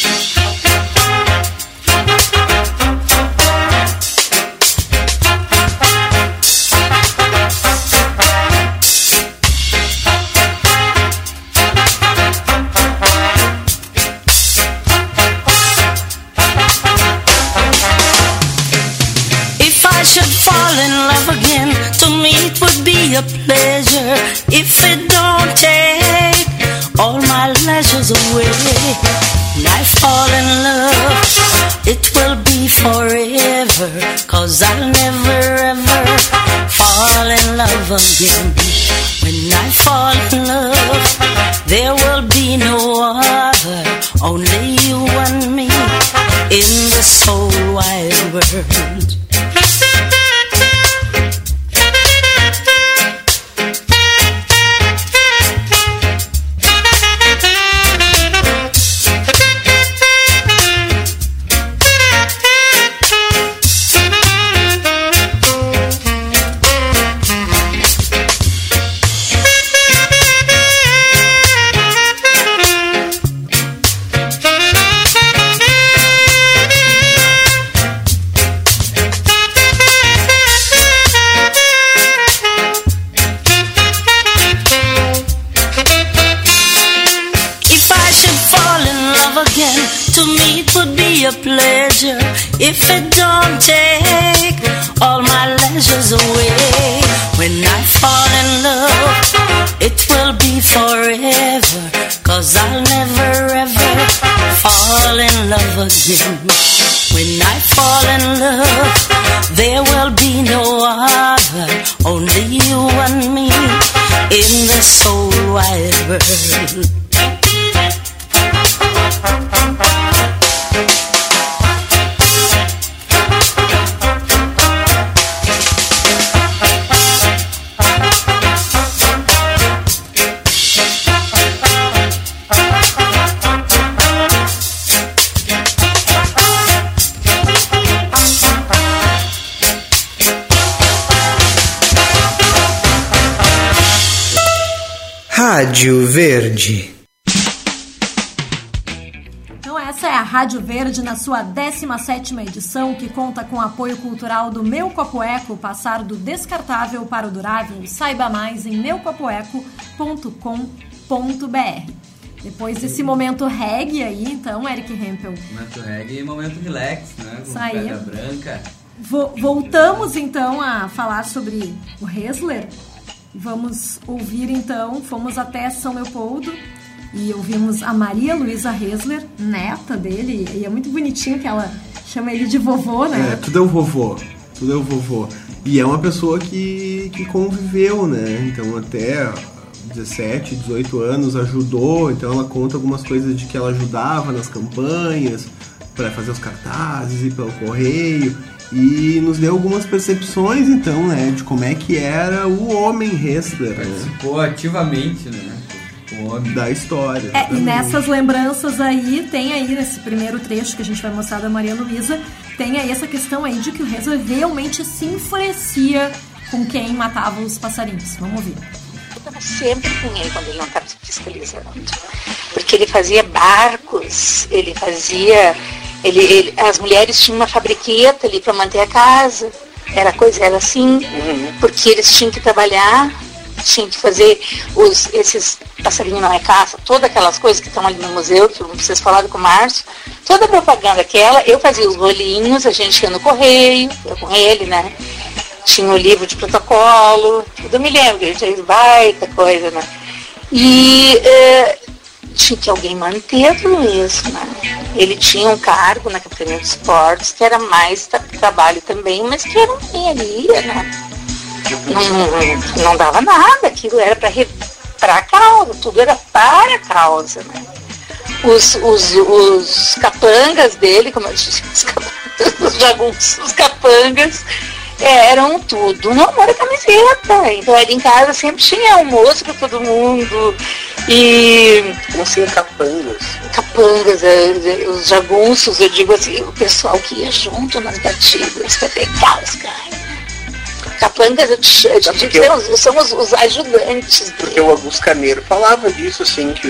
A pleasure if it don't take all my leisures away. When I fall in love, it will be forever, 'cause I'll never ever fall in love again. When I fall in love, there will be no other, only you and me in this whole wide world. A pleasure if it don't take all my leisures away. When I fall in love, it again. When I fall in love, there will be no other, only you and me in this whole wide world. Rádio Verde. Então essa é a Rádio Verde na sua 17ª edição, que conta com o apoio cultural do Meu Copo Eco, passar do descartável para o durável. Saiba mais em meucopoeco.com.br. Depois desse momento reggae aí, então, Eric Hempel. Momento reggae e momento relax, né? Com pedra branca. Voltamos então a falar sobre o Hessler. Vamos ouvir então, fomos até São Leopoldo e ouvimos a Maria Luísa Hessler, neta dele, e é muito bonitinho que ela chama ele de vovô, né? Tudo é o vovô. E é uma pessoa que conviveu, né? Então até 17, 18 anos ajudou, então ela conta algumas coisas de que ela ajudava nas campanhas, para fazer os cartazes, ir pelo correio. E nos deu algumas percepções, então, né, de como é que era o homem Hessler. Participou ativamente, né, o homem da história. E nessas lembranças aí, tem aí nesse primeiro trecho que a gente vai mostrar da Maria Luísa, tem aí essa questão aí de que o Hessler realmente se enfurecia com quem matava os passarinhos. Vamos ouvir. Eu estava sempre com ele quando ele não estava fiscalizando. Porque ele fazia barcos, ele fazia... as mulheres tinham uma fabriqueta ali para manter a casa, era assim, porque eles tinham que trabalhar, tinham que fazer esses passarinhos não é caça, todas aquelas coisas que estão ali no museu, que vocês falaram com o Márcio, toda a propaganda eu fazia os rolinhos, a gente ia no correio, eu com ele, né? Tinha o livro de protocolo, tudo me lembro, que a gente fez baita coisa, né? E tinha que alguém manter tudo isso, né? Ele tinha um cargo na Capitania de Esportes, que era mais trabalho também, mas que era engenharia, né? Não dava nada, aquilo era para a causa, tudo era para a causa, né? Os capangas dele, como eu disse, os jagunços, os capangas, eram tudo no amor à camiseta. Então era em casa, sempre tinha almoço para todo mundo. E como assim, capangas? Capangas, os jagunços, eu digo assim, o pessoal que ia junto nas batidas para pegar os caras. Capangas, eu digo, são os ajudantes. Porque o Augusto Carneiro falava disso, assim, que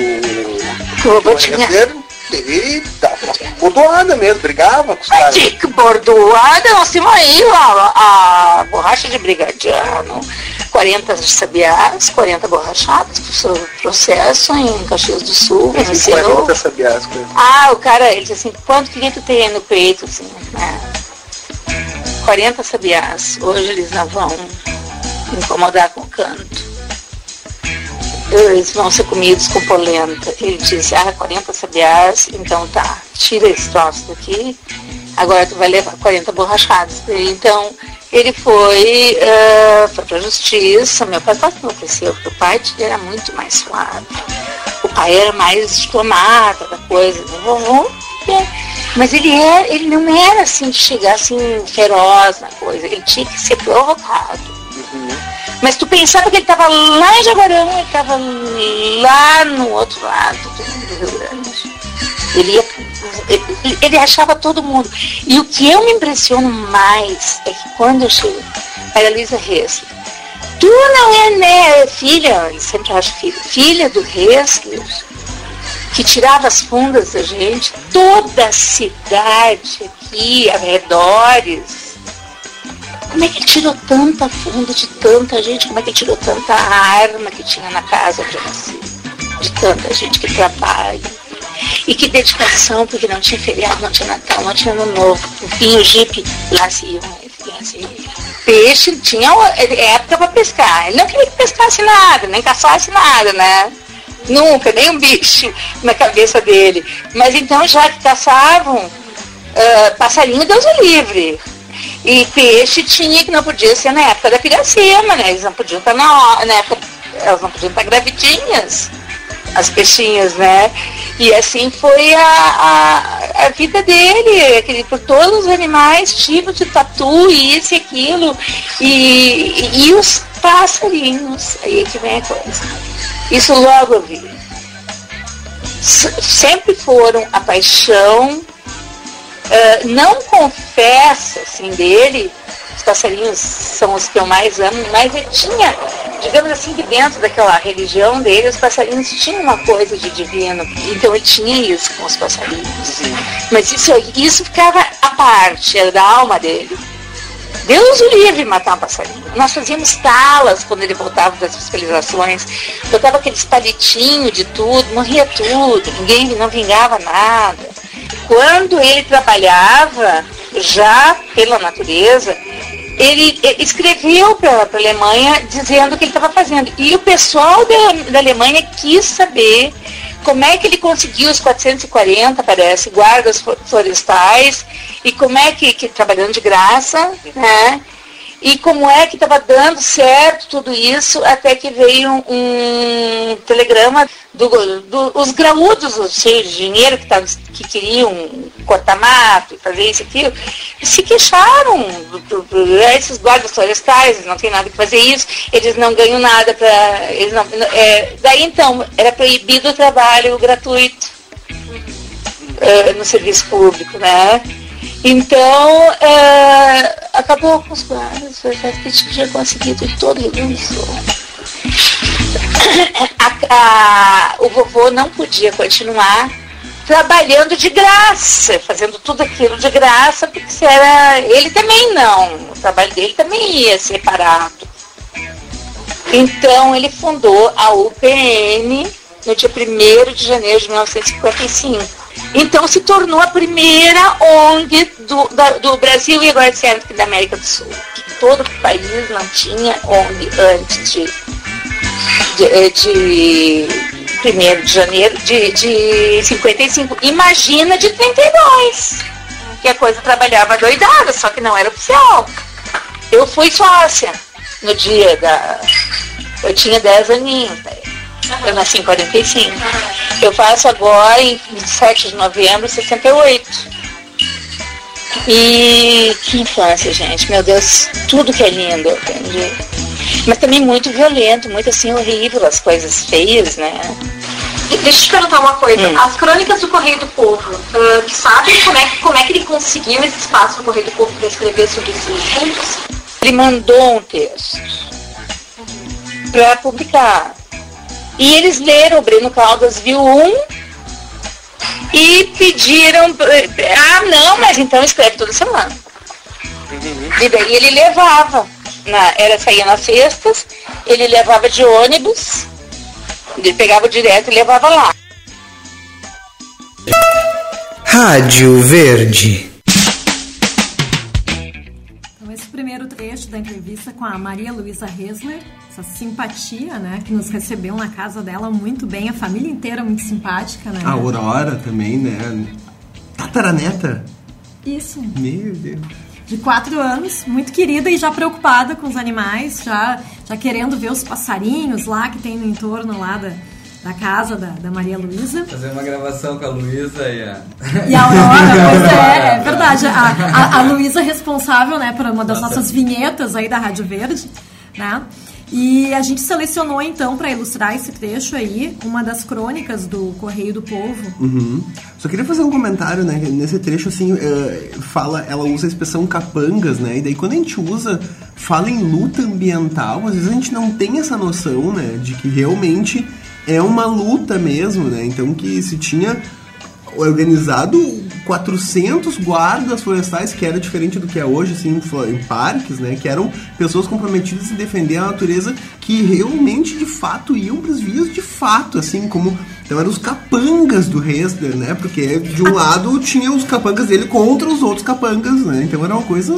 o Hessler, ele dava uma bordoada mesmo, brigava com os caras. Que bordoada, nós temos aí a borracha de brigadiano, 40 sabiás, 40 borrachadas, processo em Caxias do Sul. 40 sabiás. O cara, ele disse assim, quanto que tu tem no peito, assim, né? 40 sabiás, hoje eles não vão incomodar com o canto. Eles vão ser comidos com polenta. Ele disse, 40 sabiás, então tá, tira esse troço daqui, agora tu vai levar 40 borrachadas. Então, ele foi pra justiça. Meu pai quase enlouqueceu, porque o pai era muito mais suave. O pai era mais diplomata da coisa, meu vovô. Mas ele não era assim de chegar assim feroz na coisa, ele tinha que ser provocado. Mas tu pensava que ele estava lá em Jaguarão, ele estava lá no outro lado do Rio Grande. Ele achava todo mundo. E o que eu me impressiono mais é que quando eu chego, Maria Luísa Hessler, tu não é, né, filha, ele sempre acha filha do Hessler, que tirava as fundas da gente, toda a cidade aqui, arredores. Como é que ele tirou tanta funda de tanta gente? Como é que ele tirou tanta arma que tinha na casa onde eu nasci? De tanta gente que trabalha. E que dedicação, porque não tinha feriado, não tinha Natal, não tinha Ano Novo. Vinha o jipe, lá se iam. Peixe, tinha época para pescar. Ele não queria que pescasse nada, nem caçasse nada, né? Nunca, nem um bicho na cabeça dele. Mas então já que caçavam, passarinho Deus o livre. E peixe tinha que não podia ser na época da piracema, né? Eles não podiam estar na época, elas não podiam estar gravidinhas, as peixinhas, né? E assim foi a vida dele, por todos os animais, tipo de tatu, isso e aquilo, e os passarinhos, aí que vem a coisa. Isso logo eu vi. Sempre foram a paixão, não confesso, assim, dele, os passarinhos são os que eu mais amo, mas eu tinha, digamos assim, que dentro daquela religião dele, os passarinhos tinham uma coisa de divino, então ele tinha isso com os passarinhos. Mas isso ficava à parte, era da alma dele. Deus o livre matar um passarinho. Nós fazíamos talas quando ele voltava das fiscalizações, botava aqueles palitinhos de tudo, morria tudo, ninguém não vingava nada. Quando ele trabalhava já pela natureza, ele escreveu para a Alemanha dizendo o que ele estava fazendo. E o pessoal da Alemanha quis saber como é que ele conseguiu os 440, parece, guardas florestais, e como é que trabalhando de graça, né? E como é que estava dando certo tudo isso, até que veio um telegrama dos graúdos, os cheios de dinheiro, que queriam cortar mato e fazer isso e aquilo, e se queixaram, esses guardas florestais, eles não tem nada que fazer isso, eles não ganham nada para... daí então, era proibido o trabalho gratuito no serviço público, né? Então, acabou com os guardas, que a gente tinha conseguido em todo o Rio Grande do Sul. O vovô não podia continuar trabalhando de graça, fazendo tudo aquilo de graça, porque ele também não, o trabalho dele também ia ser parado. Então, ele fundou a UPN no dia 1º de janeiro de 1955. Então se tornou a primeira ONG do Brasil e agora sempre da América do Sul. Que todo o país não tinha ONG antes de 1º de janeiro de 55. Imagina de 32. Que a coisa trabalhava doidada, só que não era oficial. Eu fui sócia no dia eu tinha 10 aninhos, né? Eu nasci em 45. Eu faço agora em 27 de novembro de 68. E que infância, gente. Meu Deus, tudo que é lindo, entendi. Mas também muito violento, muito assim horrível, as coisas feias, né? Deixa eu te perguntar uma coisa. As crônicas do Correio do Povo, tu sabe como é que ele conseguiu esse espaço no Correio do Povo para escrever sobre esses assuntos? Ele mandou um texto para publicar. E eles leram, o Breno Caldas viu e pediram, não, mas então escreve toda semana. E daí ele levava, saía nas sextas, ele levava de ônibus, ele pegava direto e levava lá. Rádio Verde. Então esse primeiro trecho da entrevista com a Maria Luísa Hesler, essa simpatia, né, que nos recebeu na casa dela muito bem, a família inteira muito simpática, né? A Aurora também, né? Tataraneta. Isso. Meu Deus. De 4 anos, muito querida e já preocupada com os animais, já querendo ver os passarinhos lá que tem no entorno lá da casa da Maria Luísa. Fazer uma gravação com a Luísa e a Aurora, pois é verdade. A Luísa é responsável, né, por uma das nossas vinhetas aí da Rádio Verde, né? E a gente selecionou, então, para ilustrar esse trecho aí, uma das crônicas do Correio do Povo. Uhum. Só queria fazer um comentário, né? Nesse trecho, assim, ela usa a expressão capangas, né? E daí, quando a gente fala em luta ambiental, às vezes a gente não tem essa noção, né? De que realmente é uma luta mesmo, né? Então, que se tinha organizado 400 guardas florestais, que era diferente do que é hoje, assim, em parques, né? Que eram pessoas comprometidas em defender a natureza, que realmente, de fato, iam para as vias de fato, assim, como... Então eram os capangas do Hesler, né? Porque de um lado tinha os capangas dele contra os outros capangas, né? Então era uma coisa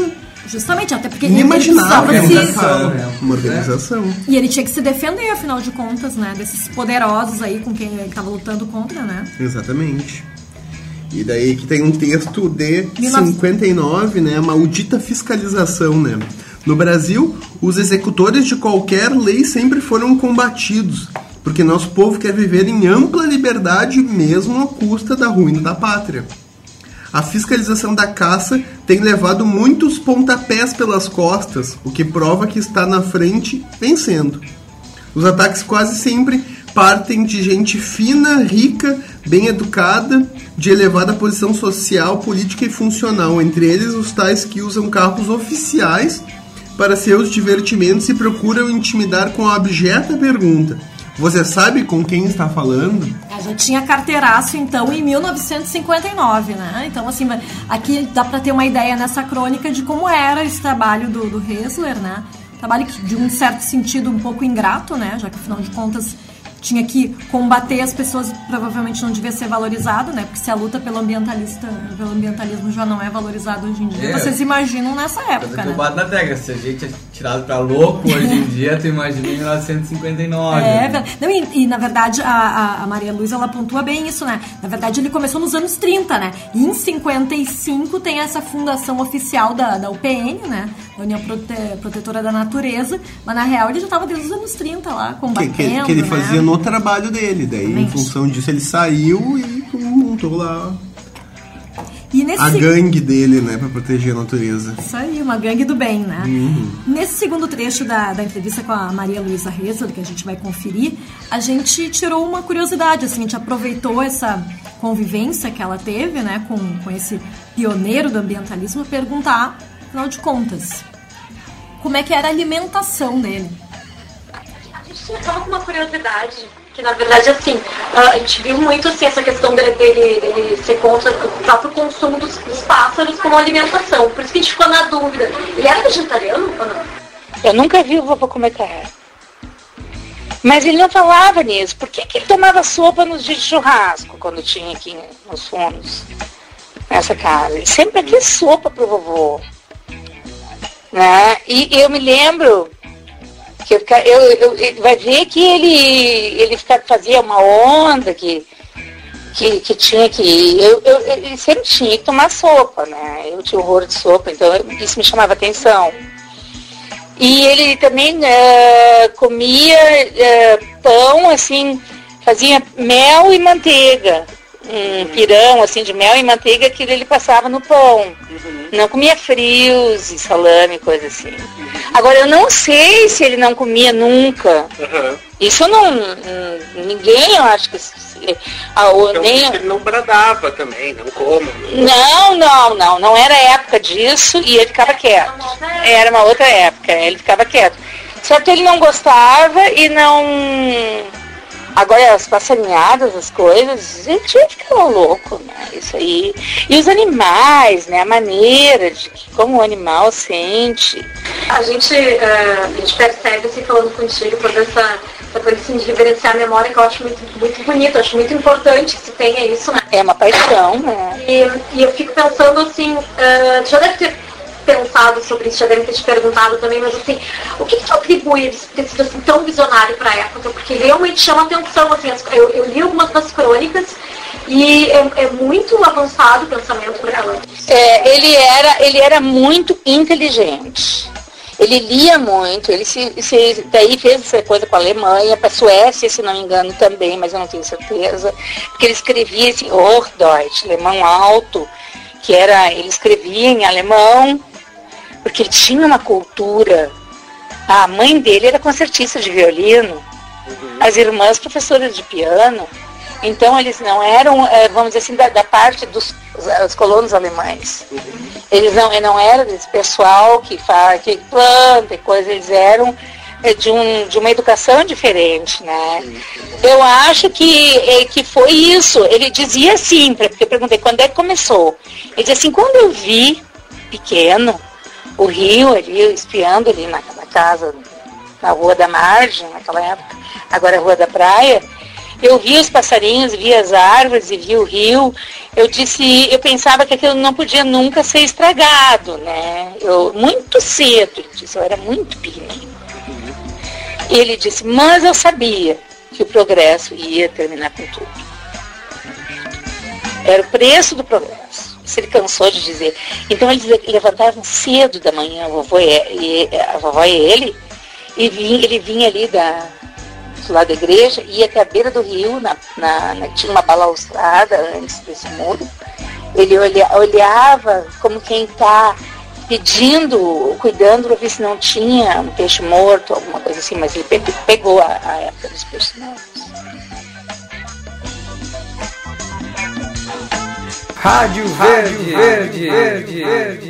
Justamente, até porque inimaginável, ele precisava uma organização. E ele tinha que se defender, afinal de contas, né? Desses poderosos aí com quem ele estava lutando contra, né? Exatamente. E daí que tem um texto de 59, né? Maldita fiscalização, né? No Brasil, os executores de qualquer lei sempre foram combatidos, porque nosso povo quer viver em ampla liberdade, mesmo à custa da ruína da pátria. A fiscalização da caça tem levado muitos pontapés pelas costas, o que prova que está na frente vencendo. Os ataques quase sempre partem de gente fina, rica, bem educada, de elevada posição social, política e funcional, entre eles os tais que usam carros oficiais para seus divertimentos e procuram intimidar com a abjeta pergunta: você sabe com quem está falando? Já tinha carteiraço, então, em 1959, né? Então, assim, aqui dá para ter uma ideia nessa crônica de como era esse trabalho do Hessler, né? Trabalho que, de um certo sentido, um pouco ingrato, né? Já que, afinal de contas, tinha que combater as pessoas, provavelmente não devia ser valorizado, né? Porque se a luta pelo ambientalismo já não é valorizado hoje em dia, vocês imaginam nessa época, né? Eu bato na tecla, se a gente é tirado pra louco hoje em dia, tu imagina em 1959. Não, e na verdade a Maria Luísa, ela pontua bem isso, né? Na verdade ele começou nos anos 30, né? E em 55 tem essa fundação oficial da UPN, né? Da União Protetora da Natureza, mas na real ele já estava desde os anos 30 lá, combatendo, que ele fazia no trabalho dele, daí em função disso ele saiu e montou lá a gangue dele, né, pra proteger a natureza. Isso aí, uma gangue do bem, né? Nesse segundo trecho da entrevista com a Maria Luísa Hessler, que a gente vai conferir, a gente tirou uma curiosidade, assim, a gente aproveitou essa convivência que ela teve, né, com esse pioneiro do ambientalismo, perguntar, afinal de contas, como é que era a alimentação dele. Só com uma curiosidade, que na verdade, assim, a gente viu muito assim, essa questão dele ser contra o próprio consumo dos pássaros como alimentação. Por isso que a gente ficou na dúvida. Ele era vegetariano ou não? Eu nunca vi o vovô comer carne. Mas ele não falava nisso. Por que ele tomava sopa nos dias de churrasco, quando tinha aqui nos fundos, nessa casa? Ele sempre quis sopa pro vovô. Né? E eu me lembro que vai ver que ele fazia uma onda que tinha que ele sempre tinha que tomar sopa, né? Eu tinha horror de sopa, então isso me chamava atenção. E ele também comia pão, assim, fazia mel e manteiga, um pirão assim de mel e manteiga que ele passava no pão. Não comia frios e salame, coisa assim. Agora, eu não sei se ele não comia nunca. Isso não... ninguém, eu acho que... nem ele não bradava também, não como. Não era época disso e ele ficava quieto. Era uma outra época, ele ficava quieto. Só que ele não gostava e não... Agora, as passarinhadas, as coisas, a gente ficava louco, né? Isso aí. E os animais, né? A maneira de como o animal sente. A gente percebe, assim, falando contigo, toda essa coisa assim, de reverenciar a memória, que eu acho muito, muito bonito, eu acho muito importante que se tenha isso, né? É uma paixão, né? E eu fico pensando, assim, já deve ter pensado sobre isso, já devem ter te perguntado também, mas assim, o que tu atribui ele ter sido assim, tão visionário para a época? Porque realmente chama atenção, assim, eu li algumas das crônicas e é muito avançado o pensamento para ela. Ele era muito inteligente. Ele lia muito, ele daí fez essa coisa com a Alemanha, para a Suécia, se não me engano, também, mas eu não tenho certeza, porque ele escrevia assim, Hochdeutsch, alemão alto, ele escrevia em alemão, porque ele tinha uma cultura. A mãe dele era concertista de violino, as irmãs professoras de piano, então eles não eram, vamos dizer assim, da parte dos colonos alemães. Eles não eram desse pessoal que planta e coisa, eles eram de uma educação diferente, né? Eu acho que foi isso. Ele dizia assim, porque eu perguntei quando é que começou. Ele dizia assim, quando eu vi pequeno o rio ali, espiando ali na casa, na Rua da Margem, naquela época, agora é a Rua da Praia, Eu vi os passarinhos, vi as árvores e vi o rio. Eu pensava que aquilo não podia nunca ser estragado, né? Muito cedo, ele disse, eu era muito pequenininho. E ele disse, mas eu sabia que o progresso ia terminar com tudo. Era o preço do progresso. Isso ele cansou de dizer. Então eles levantavam cedo da manhã, a vovó e ele, e ele vinha ali do lado da igreja, ia até a beira do rio, tinha uma balaustrada antes desse muro. Ele olhava como quem está pedindo, cuidando para ver se não tinha um peixe morto, alguma coisa assim, mas ele pegou a época dos peixes mortos. Rádio Verde.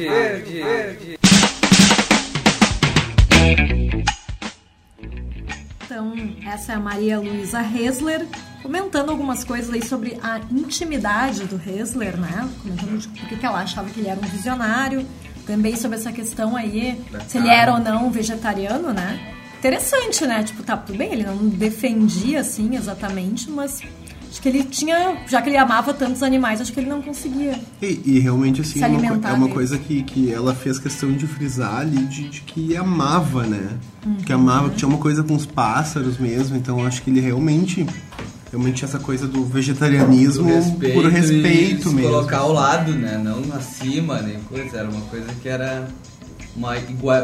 Então, essa é a Maria Luísa Hesler, comentando algumas coisas aí sobre a intimidade do Hesler, né? Comentando porque ela achava que ele era um visionário, também sobre essa questão aí, se ele era ou não vegetariano, né? Interessante, né? Tipo, tá, tudo bem, ele não defendia, assim, exatamente, mas acho que ele tinha, já que ele amava tantos animais, acho que ele não conseguia. E realmente, assim, é uma coisa que ela fez questão de frisar ali, de que amava, né? Que amava, que tinha uma coisa com os pássaros mesmo, então acho que ele realmente essa coisa do vegetarianismo por respeito mesmo. Colocar ao lado, né? Não acima, nem coisa. Era uma coisa que era uma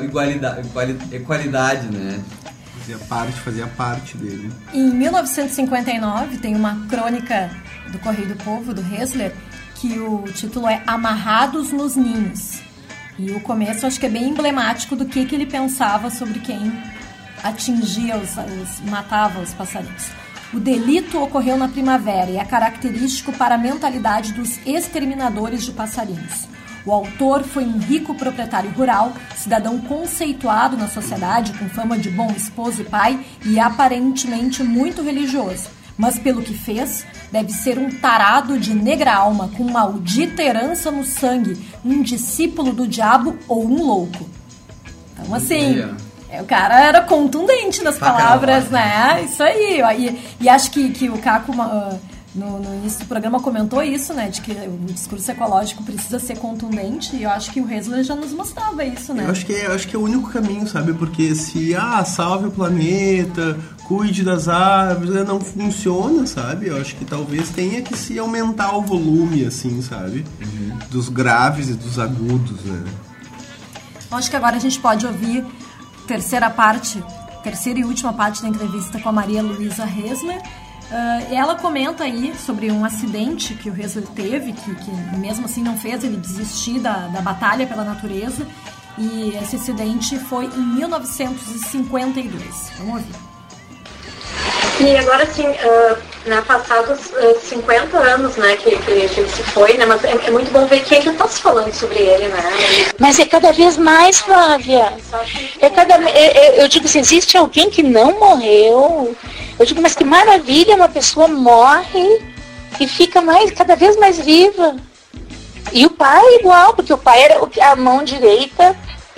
equalidade, né? Fazia parte dele. Em 1959, tem uma crônica do Correio do Povo, do Hesler, que o título é Amarrados nos Ninhos. E o começo acho que é bem emblemático do que ele pensava sobre quem atingia matava os passarinhos. O delito ocorreu na primavera e é característico para a mentalidade dos exterminadores de passarinhos. O autor foi um rico proprietário rural, cidadão conceituado na sociedade, com fama de bom esposo e pai e aparentemente muito religioso. Mas pelo que fez, deve ser um tarado de negra alma, com maldita herança no sangue, um discípulo do diabo ou um louco. Então, assim, o cara era contundente nas palavras, né? Isso aí. E acho que o Caco, no início do programa, comentou isso, né? De que o discurso ecológico precisa ser contundente. E eu acho que o Hesler já nos mostrava isso, né? Eu acho que é o único caminho, sabe? Porque se, salve o planeta, cuide das árvores, não funciona, sabe? Eu acho que talvez tenha que se aumentar o volume, assim, sabe? Dos graves e dos agudos, né? Eu acho que agora a gente pode ouvir terceira e última parte da entrevista com a Maria Luísa Hesler. Ela comenta aí sobre um acidente que o Hesler teve, que mesmo assim não fez ele desistir da batalha pela natureza, e esse acidente foi em 1952. Vamos ouvir. E agora, assim, passados 50 anos, né, que ele se foi, né, mas é muito bom ver que ainda está se falando sobre ele, né. Mas é cada vez mais, Flávia. Eu digo assim, existe alguém que não morreu? Eu digo, mas que maravilha, uma pessoa morre e fica cada vez mais viva. E o pai é igual, porque o pai era a mão direita,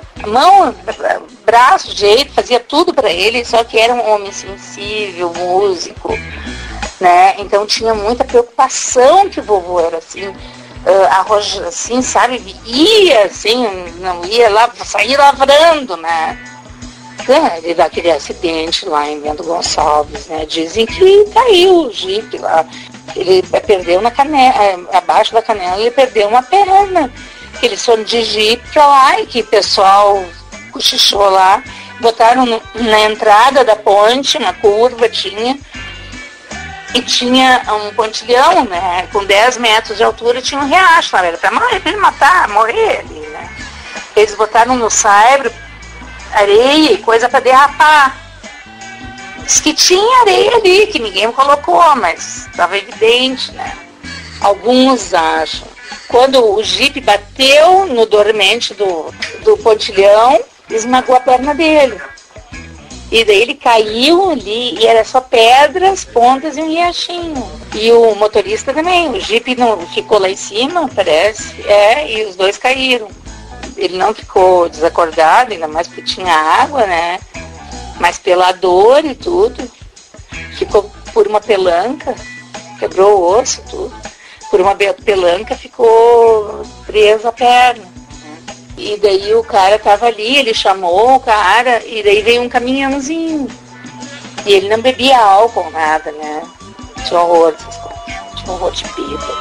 braço direito, fazia tudo para ele, só que era um homem sensível, músico, né? Então tinha muita preocupação que o vovô era assim, assim, sabe? Ia assim, não ia lá, sair lavrando, né? Ele dá aquele acidente lá em Bento Gonçalves, né? Dizem que caiu o jipe lá. Ele perdeu na canela, abaixo da canela, ele perdeu uma perna. Que eles foram de jipe pra lá e que o pessoal cochichou lá. Botaram na entrada da ponte, uma curva tinha. E tinha um pontilhão, né? Com 10 metros de altura tinha um riacho lá. Era pra ele morrer ali, né? Eles botaram no saibro areia e coisa para derrapar. Diz que tinha areia ali, que ninguém colocou, mas estava evidente, né? Alguns acham. Quando o jipe bateu no dormente do pontilhão, esmagou a perna dele. E daí ele caiu ali e era só pedras, pontas e um riachinho. E o motorista também, o jipe não ficou lá em cima, parece, e os dois caíram. Ele não ficou desacordado, ainda mais porque tinha água, né? Mas pela dor e tudo, ficou por uma pelanca, quebrou o osso, tudo. Por uma pelanca ficou presa a perna. E daí o cara tava ali, ele chamou o cara, e daí veio um caminhãozinho. E ele não bebia álcool, nada, né? Tinha horror dessas coisas. Tinha horror de pipa.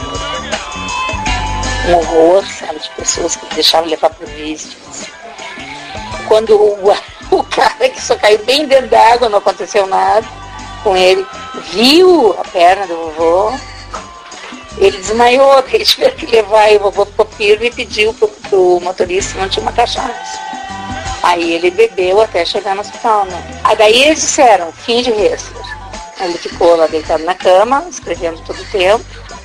Um horror, sabe, de pessoas que deixavam levar pro vício. Quando o cara que só caiu bem dentro d'água, não aconteceu nada com ele, viu a perna do vovô, ele desmaiou, daí tiveram que levar, e o vovô ficou firme e pediu pro motorista se não tinha uma cachaça. Aí ele bebeu até chegar no hospital, né? Aí daí eles disseram, fim de Ressler. Ele ficou lá deitado na cama, escrevendo todo o tempo.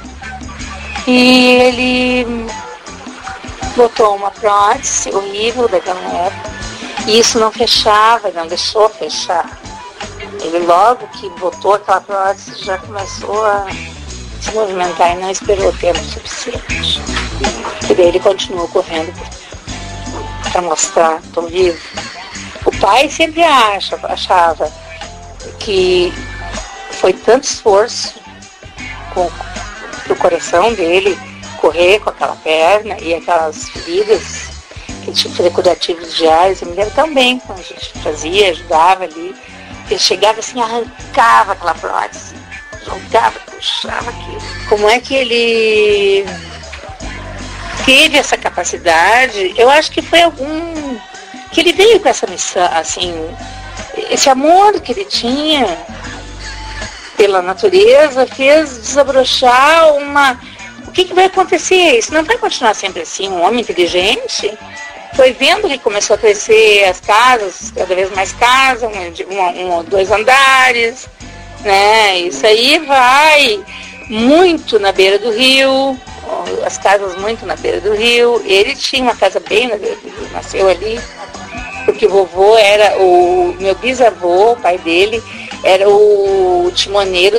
E ele botou uma prótese horrível daquela época. E isso não fechava, ele não deixou fechar. Ele logo que botou aquela prótese já começou a se movimentar e não esperou tempo suficiente. E daí ele continuou correndo para mostrar, estou vivo. O pai sempre achava que foi tanto esforço pro coração dele correr com aquela perna e aquelas feridas que tinha que fazer curativos diários. Eu me lembro também quando a gente fazia, ajudava ali. Ele chegava assim, arrancava aquela prótese, jogava, puxava aquilo. Como é que ele teve essa capacidade? Eu acho que foi que ele veio com essa missão, assim, esse amor que ele tinha pela natureza fez desabrochar o que vai acontecer? Isso não vai continuar sempre assim. Um homem inteligente foi vendo que começou a crescer as casas, cada vez mais casas, um ou dois andares, né? Isso aí vai muito na beira do rio, as casas muito na beira do rio. Ele tinha uma casa bem na beira do rio, nasceu ali, porque o vovô era o meu bisavô, o pai dele, era o timoneiro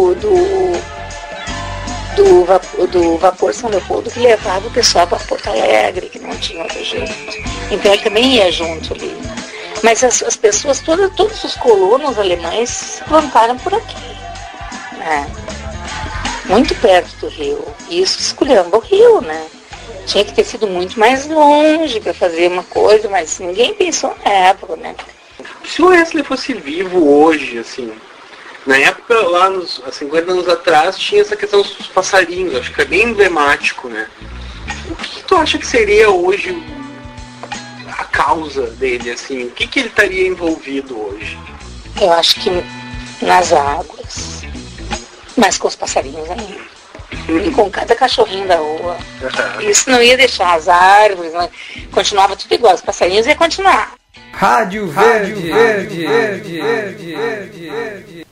do vapor São Leopoldo, que levava o pessoal para Porto Alegre, que não tinha outro jeito. Então ele também ia junto ali. Mas as pessoas, todos os colonos alemães se plantaram por aqui, né? Muito perto do rio. E isso esculhamba o rio, né? Tinha que ter sido muito mais longe para fazer uma coisa, mas ninguém pensou na época, né? Se o Ressler fosse vivo hoje, assim, na época, lá há 50 anos atrás, tinha essa questão dos passarinhos, acho que é bem emblemático, né? O que tu acha que seria hoje a causa dele, assim? O que ele estaria envolvido hoje? Eu acho que nas águas, mas com os passarinhos ainda. E com cada cachorrinho da rua. Isso não ia deixar as árvores, não... continuava tudo igual, os passarinhos iam continuar. Rádio Verde, Verde, Verde, Verde, Verde, Verde.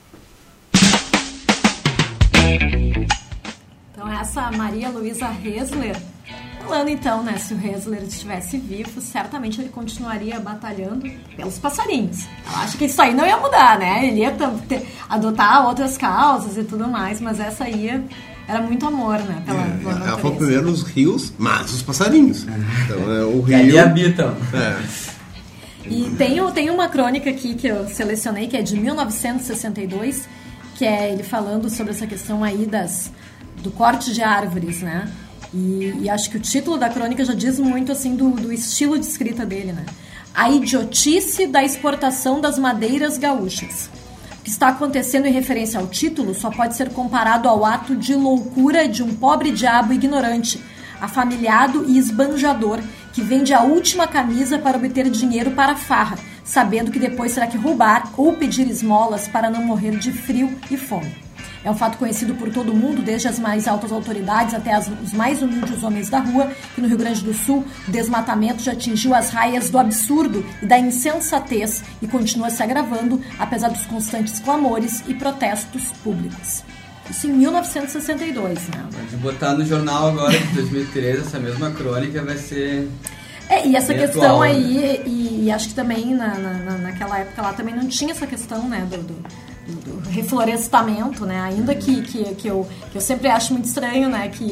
Então essa Maria Luísa Ressler, falando então, né, se o Ressler estivesse vivo, certamente ele continuaria batalhando pelos passarinhos. Eu acho que isso aí não ia mudar, né? Ele ia adotar outras causas e tudo mais, mas essa aí era muito amor, né? Ela falou primeiro os rios, mas os passarinhos. Então o rio... ali habitam. E tem uma crônica aqui que eu selecionei, que é de 1962, que é ele falando sobre essa questão aí do corte de árvores, né? E acho que o título da crônica já diz muito, assim, do estilo de escrita dele, né? A idiotice da exportação das madeiras gaúchas. O que está acontecendo em referência ao título só pode ser comparado ao ato de loucura de um pobre diabo ignorante, afamiliado e esbanjador, que vende a última camisa para obter dinheiro para a farra, sabendo que depois terá que roubar ou pedir esmolas para não morrer de frio e fome. É um fato conhecido por todo mundo, desde as mais altas autoridades até os mais humildes homens da rua, que no Rio Grande do Sul o desmatamento já atingiu as raias do absurdo e da insensatez e continua se agravando, apesar dos constantes clamores e protestos públicos. Isso em 1962, né? Pode botar no jornal agora de 2013, essa mesma crônica vai ser... e essa questão atual, aí, né? e acho que também naquela época lá também não tinha essa questão, né, do reflorestamento, né, ainda que eu sempre acho muito estranho, né, que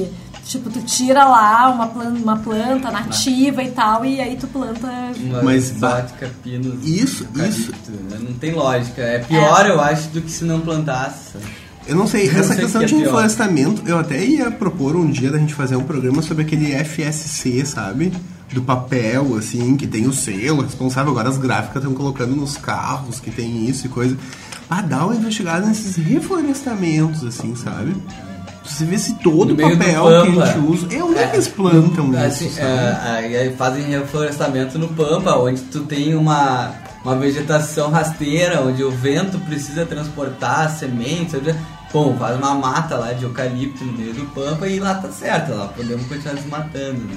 Tipo, tu tira lá uma planta nativa e tal, e aí tu planta... Mas exótica, pinos, isso. Né? Não tem lógica. É pior, eu acho, do que se não plantasse. Eu não sei, essa questão de reflorestamento, eu até ia propor um dia da gente fazer um programa sobre aquele FSC, sabe? Do papel, assim, que tem o selo responsável. Agora as gráficas estão colocando nos carros que tem isso e coisa. Dar uma investigada nesses reflorestamentos, assim, sabe? Você vê se todo o papel que a gente usa... Onde é que eles plantam assim, isso, sabe? Fazem reflorestamento no Pampa, onde tu tem uma vegetação rasteira, onde o vento precisa transportar sementes. Bom, faz uma mata lá de eucalipto no meio do Pampa e lá tá certo, lá podemos continuar desmatando, né?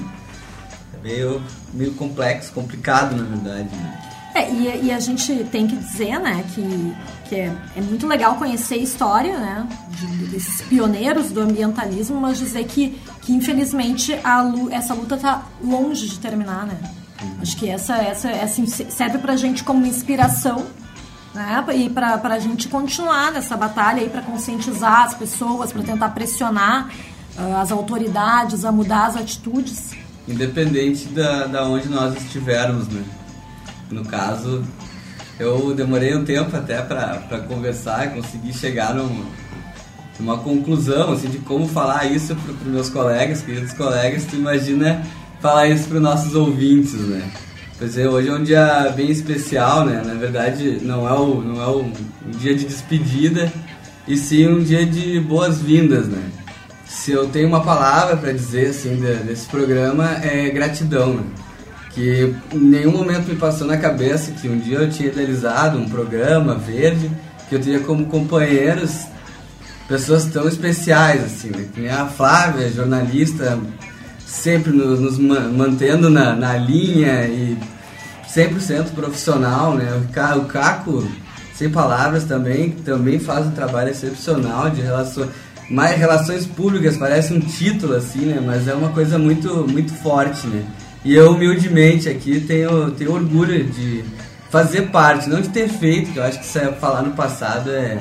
É meio complexo, complicado, na verdade, né? E a gente tem que dizer, né, que é muito legal conhecer a história, né, desses pioneiros do ambientalismo, mas dizer que infelizmente essa luta está longe de terminar, né? Acho que essa serve pra gente como inspiração, né, e pra gente continuar nessa batalha aí, pra conscientizar as pessoas, pra tentar pressionar as autoridades a mudar as atitudes. Independente da onde nós estivermos, né? No caso, eu demorei um tempo até para conversar e conseguir chegar numa conclusão, assim, de como falar isso para os meus colegas, queridos colegas. Tu imagina falar isso para os nossos ouvintes, né? Pois é, hoje é um dia bem especial, né? Na verdade, não é um dia de despedida, e sim um dia de boas-vindas, né? Se eu tenho uma palavra para dizer, assim, desse programa, é gratidão, né? Que em nenhum momento me passou na cabeça que um dia eu tinha idealizado um programa verde, que eu teria como companheiros pessoas tão especiais, assim, né? Que nem a Flávia, jornalista, sempre nos mantendo na linha e 100% profissional, né? O Caco, sem palavras, também faz um trabalho excepcional de relações públicas, parece um título, assim, né? Mas é uma coisa muito, muito forte, né? E eu, humildemente, aqui tenho orgulho de fazer parte, não de ter feito, que eu acho que isso falar no passado é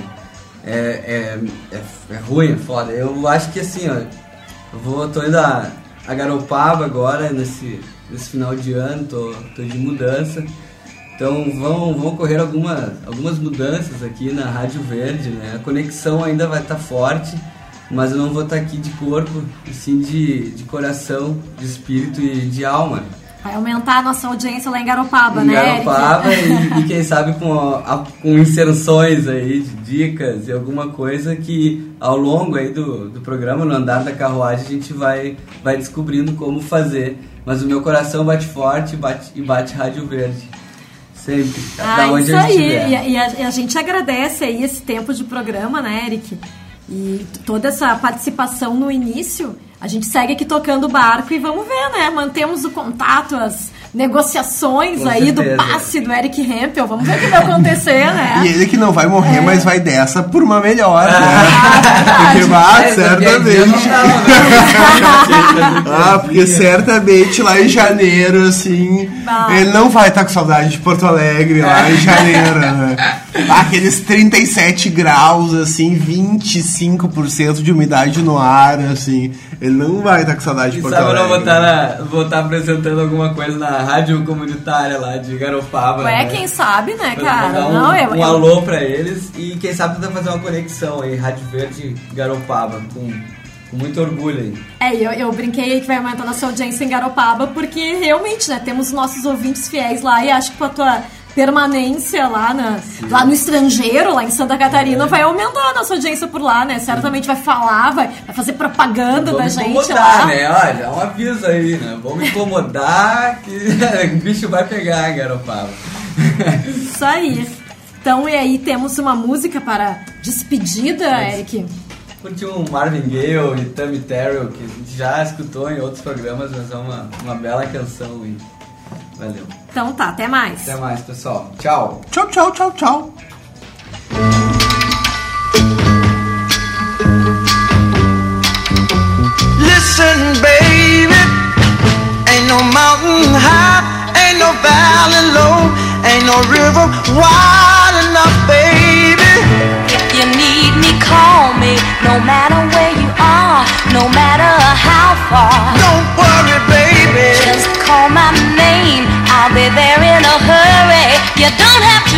ruim, é foda. Eu acho que, assim, ó, tô indo a Garopaba agora, nesse final de ano, tô de mudança. Então vão ocorrer algumas mudanças aqui na Rádio Verde, né? A conexão ainda vai estar forte, mas eu não vou estar aqui de corpo, e sim de coração, de espírito e de alma. Vai aumentar a nossa audiência lá em Garopaba, né, Garopaba, e quem sabe com inserções aí de dicas e alguma coisa que ao longo aí do programa, no andar da carruagem, a gente vai descobrindo como fazer. Mas o meu coração bate forte e bate Rádio Verde. Sempre, da onde isso a gente aí, estiver. E a gente agradece aí esse tempo de programa, né, Eric? E toda essa participação no início, a gente segue aqui tocando o barco e vamos ver, né? Mantemos o contato, as negociações Com aí certeza. do passe do Eric Hempel. Vamos ver o que vai acontecer, né? E ele que não vai morrer, mas vai dessa por uma melhor, né? Porque certamente... porque certamente lá em janeiro, assim, ele não vai estar com saudade de Porto Alegre lá em janeiro, né? Aqueles 37 graus, assim, 25% de umidade no ar, assim, ele não vai estar com saudade de Porto Alegre. Sabe, eu vou estar apresentando alguma coisa na rádio comunitária lá de Garopaba. Ué, quem sabe, né, cara? Dar um alô pra eles e quem sabe tentar fazer uma conexão aí, Rádio Verde Garopaba, com muito orgulho aí. Eu brinquei que vai aumentar nossa audiência em Garopaba, porque realmente, né, temos nossos ouvintes fiéis lá e acho que com a tua permanência lá no estrangeiro, lá em Santa Catarina, vai aumentar a nossa audiência por lá, né? Certamente vai falar, vai fazer propaganda da gente lá. Né? Olha, um aviso aí, né? Vamos incomodar que o bicho vai pegar, Garopaba. Isso aí. Então, e aí temos uma música para despedida, Eric? Curti um Marvin Gaye e Tammy Terrell, que a gente já escutou em outros programas, mas é uma bela canção aí. Valeu. Então tá, até mais. Até mais, pessoal. Tchau. Tchau, tchau, tchau, tchau. Listen, baby, ain't no mountain high, ain't no valley low, ain't no river wide enough, baby. If you need me, call me, no matter where you are, no matter how far. Don't worry, baby. Just call my name, I'll be there in a hurry. You don't have to